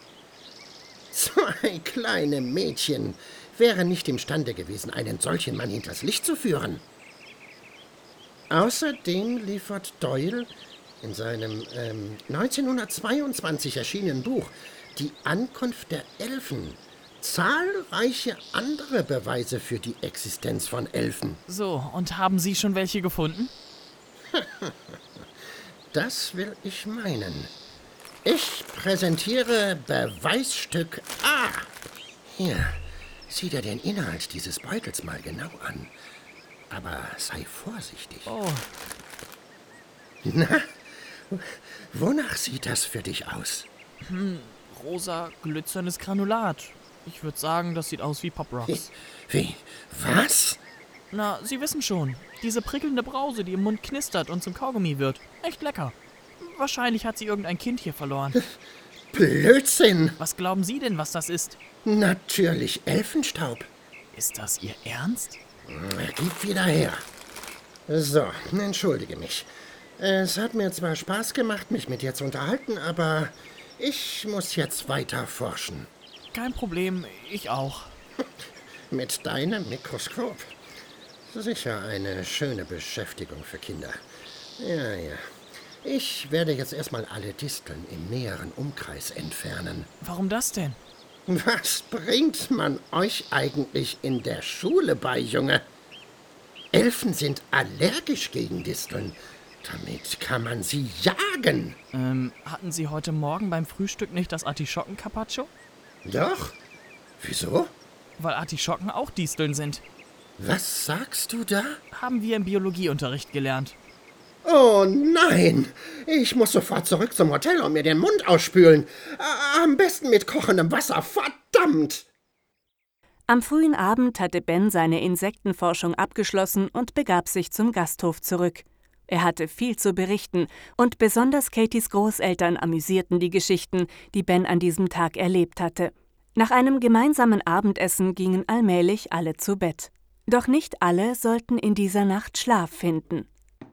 Zwei kleine Mädchen wären nicht imstande gewesen, einen solchen Mann hinters Licht zu führen. Außerdem liefert Doyle in seinem ähm, neunzehnhundertzweiundzwanzig erschienenen Buch Die Ankunft der Elfen zahlreiche andere Beweise für die Existenz von Elfen. So, und haben Sie schon welche gefunden? Das will ich meinen. Ich präsentiere Beweisstück A. Hier, sieh dir den Inhalt dieses Beutels mal genau an. Aber sei vorsichtig. Oh. Na, wonach sieht das für dich aus? Hm, rosa, glitzerndes Granulat. Ich würde sagen, das sieht aus wie Pop Rocks. Wie? wie? Was? Na, Sie wissen schon. Diese prickelnde Brause, die im Mund knistert und zum Kaugummi wird. Echt lecker. Wahrscheinlich hat sie irgendein Kind hier verloren. Blödsinn! Was glauben Sie denn, was das ist? Natürlich Elfenstaub. Ist das Ihr Ernst? Gib wieder her. So, entschuldige mich. Es hat mir zwar Spaß gemacht, mich mit dir zu unterhalten, aber ich muss jetzt weiter forschen. Kein Problem, ich auch. mit deinem Mikroskop. Sicher eine schöne Beschäftigung für Kinder. Ja, ja. Ich werde jetzt erstmal alle Disteln im näheren Umkreis entfernen. Warum das denn? Was bringt man euch eigentlich in der Schule bei, Junge? Elfen sind allergisch gegen Disteln. Damit kann man sie jagen. Ähm, hatten Sie heute Morgen beim Frühstück nicht das Artischocken-Carpaccio? Doch. Wieso? Weil Artischocken auch Disteln sind. Was sagst du da? Haben wir im Biologieunterricht gelernt. Oh nein! Ich muss sofort zurück zum Hotel und mir den Mund ausspülen. Am besten mit kochendem Wasser. Verdammt! Am frühen Abend hatte Ben seine Insektenforschung abgeschlossen und begab sich zum Gasthof zurück. Er hatte viel zu berichten und besonders Katys Großeltern amüsierten die Geschichten, die Ben an diesem Tag erlebt hatte. Nach einem gemeinsamen Abendessen gingen allmählich alle zu Bett. Doch nicht alle sollten in dieser Nacht Schlaf finden.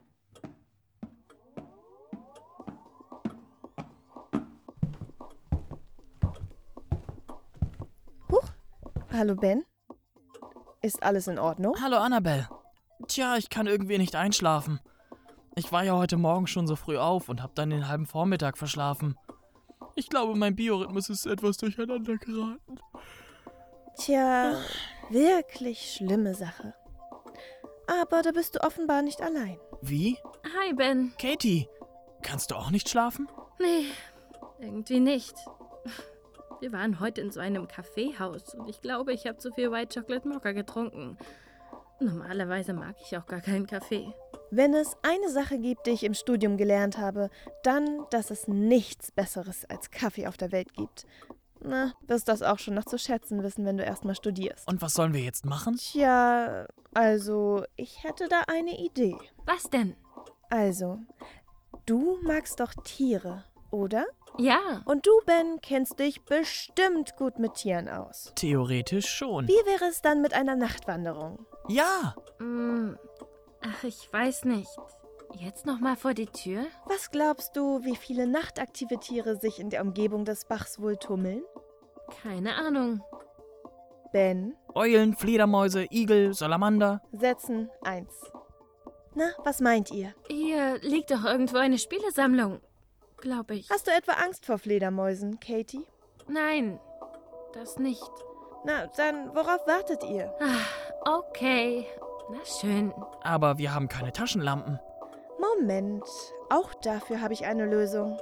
Huch, hallo Ben. Ist alles in Ordnung? Hallo Annabelle. Tja, ich kann irgendwie nicht einschlafen. Ich war ja heute Morgen schon so früh auf und habe dann den halben Vormittag verschlafen. Ich glaube, mein Biorhythmus ist etwas durcheinander geraten. Tja, wirklich schlimme Sache. Aber da bist du offenbar nicht allein. Wie? Hi, Ben. Katie, kannst du auch nicht schlafen? Nee, irgendwie nicht. Wir waren heute in so einem Kaffeehaus und ich glaube, ich habe zu viel White Chocolate Mocha getrunken. Normalerweise mag ich auch gar keinen Kaffee. Wenn es eine Sache gibt, die ich im Studium gelernt habe, dann, dass es nichts Besseres als Kaffee auf der Welt gibt. Na, wirst das auch schon noch zu schätzen wissen, wenn du erstmal studierst. Und was sollen wir jetzt machen? Tja, also, ich hätte da eine Idee. Was denn? Also, du magst doch Tiere, oder? Ja. Und du, Ben, kennst dich bestimmt gut mit Tieren aus. Theoretisch schon. Wie wäre es dann mit einer Nachtwanderung? Ja. Mm, ach, ich weiß nicht. Jetzt noch mal vor die Tür? Was glaubst du, wie viele nachtaktive Tiere sich in der Umgebung des Bachs wohl tummeln? Keine Ahnung. Ben? Eulen, Fledermäuse, Igel, Salamander. Setzen eins. Na, was meint ihr? Hier liegt doch irgendwo eine Spielesammlung. Glaube ich. Hast du etwa Angst vor Fledermäusen, Katie? Nein, das nicht. Na, dann worauf wartet ihr? Ah, okay. Na schön. Aber wir haben keine Taschenlampen. Moment, auch dafür habe ich eine Lösung.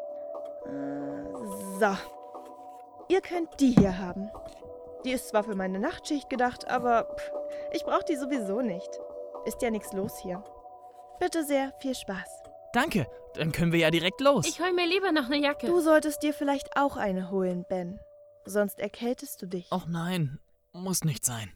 Äh, so. Ihr könnt die hier haben. Die ist zwar für meine Nachtschicht gedacht, aber pff, ich brauche die sowieso nicht. Ist ja nichts los hier. Bitte sehr, viel Spaß. Danke, dann können wir ja direkt los. Ich hol mir lieber noch eine Jacke. Du solltest dir vielleicht auch eine holen, Ben. Sonst erkältest du dich. Ach nein, muss nicht sein.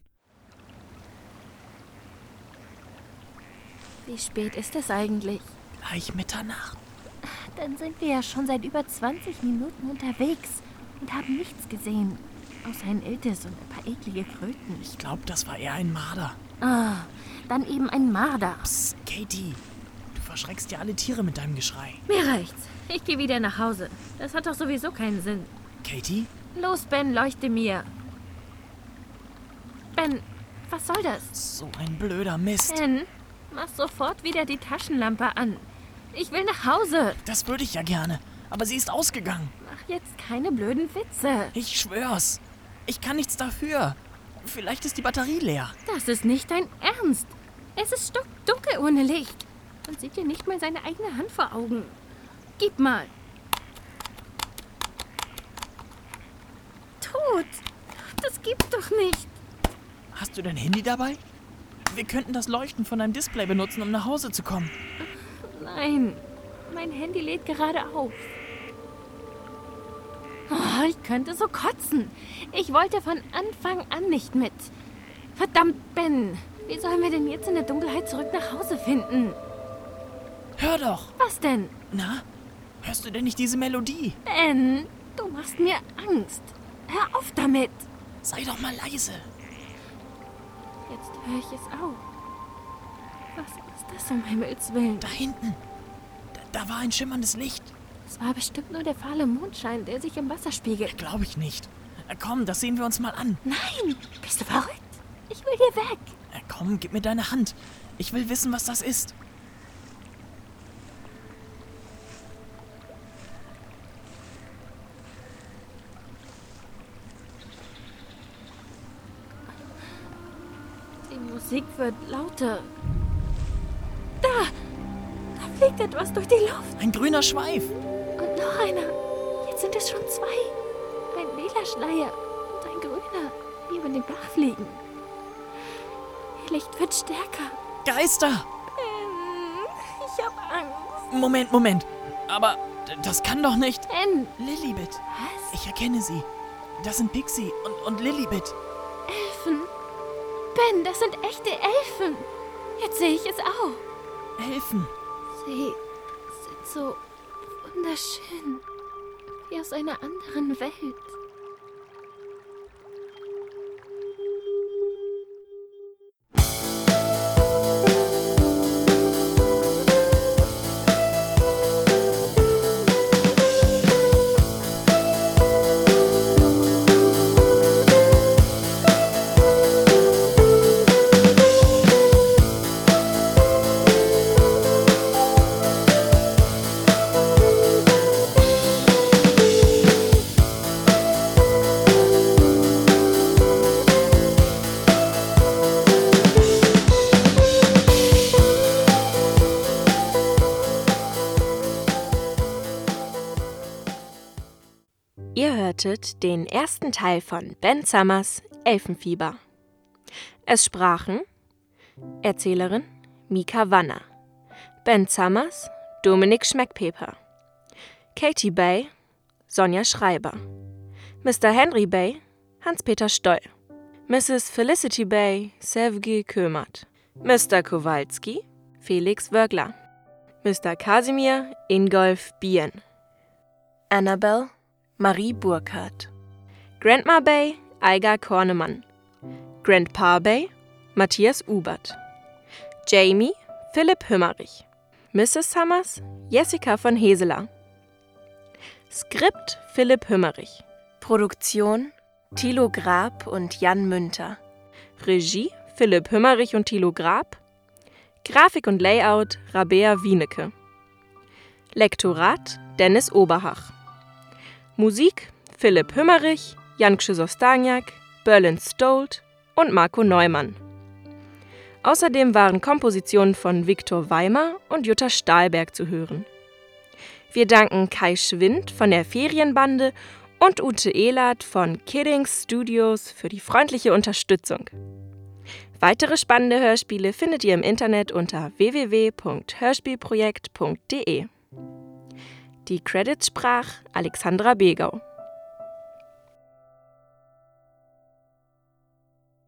Wie spät ist es eigentlich? Gleich Mitternacht. Dann sind wir ja schon seit über zwanzig Minuten unterwegs und haben nichts gesehen. Außer ein Iltis und ein paar eklige Kröten. Ich glaube, das war eher ein Marder. Ah, dann eben ein Marder. Psst, Katie. Du verschreckst ja alle Tiere mit deinem Geschrei. Mir reicht's. Ich gehe wieder nach Hause. Das hat doch sowieso keinen Sinn. Katie? Los, Ben, leuchte mir. Ben, was soll das? So ein blöder Mist. Ben, mach sofort wieder die Taschenlampe an. Ich will nach Hause. Das würde ich ja gerne, aber sie ist ausgegangen. Mach jetzt keine blöden Witze. Ich schwör's. Ich kann nichts dafür. Vielleicht ist die Batterie leer. Das ist nicht dein Ernst. Es ist stockdunkel ohne Licht. Man sieht dir nicht mal seine eigene Hand vor Augen. Gib mal. Tot. Das gibt's doch nicht. Hast du dein Handy dabei? Wir könnten das Leuchten von deinem Display benutzen, um nach Hause zu kommen. Nein, mein Handy lädt gerade auf. Oh, ich könnte so kotzen. Ich wollte von Anfang an nicht mit. Verdammt, Ben. Wie sollen wir denn jetzt in der Dunkelheit zurück nach Hause finden? Hör doch. Was denn? Na, hörst du denn nicht diese Melodie? Ben, du machst mir Angst. Hör auf damit. Sei doch mal leise. Jetzt höre ich es auch. Was ist das um Himmels Willen? Da hinten. Da, da war ein schimmerndes Licht. Es war bestimmt nur der fahle Mondschein, der sich im Wasser spiegelt. Glaube ich nicht. Komm, das sehen wir uns mal an. Nein, bist du verrückt? Ich will hier weg. Äh, komm, gib mir deine Hand. Ich will wissen, was das ist. Die Musik wird lauter. Da! Da fliegt etwas durch die Luft. Ein grüner Schweif. Und noch einer. Jetzt sind es schon zwei. Ein lila Schleier und ein grüner, die über dem Dach fliegen. Ihr Licht wird stärker. Geister! Ben, ich hab Angst. Moment, Moment. Aber d- das kann doch nicht... Ben! Lilibet. Was? Ich erkenne sie. Das sind Pixie und, und Lilibet. Elfen? Ben, das sind echte Elfen. Jetzt sehe ich es auch. Elfen. Sie sind so wunderschön. Wie aus einer anderen Welt. Ihr hörtet den ersten Teil von Ben Summers Elfenfieber. Es sprachen Erzählerin Mika Wanner, Ben Summers Dominik Schmeckpeper, Katie Bay Sonja Schreiber, Mister Henry Bay Hans-Peter Stoll, Misses Felicity Bay Sevgi Kömert, Mister Kowalski Felix Wörgler, Mister Kasimir Ingolf Bien, Annabelle Marie Burkhardt, Grandma Bay Eiger Kornemann, Grandpa Bay Matthias Ubert, Jamie Philipp Hümmerich, Misses Summers Jessica von Heseler, Skript Philipp Hümmerich, Produktion Thilo Grab und Jan Münter, Regie Philipp Hümmerich und Thilo Grab, Grafik und Layout Rabea Wienecke, Lektorat Dennis Oberhach, Musik Philipp Hümmerich, Jan Krzyzostaniak, Berlin Stolt und Marco Neumann. Außerdem waren Kompositionen von Viktor Weimer und Jutta Stahlberg zu hören. Wir danken Kai Schwind von der Ferienbande und Ute Ehlert von Kiddings Studios für die freundliche Unterstützung. Weitere spannende Hörspiele findet ihr im Internet unter w w w punkt hörspielprojekt punkt de. Die Credits sprach Alexandra Begau.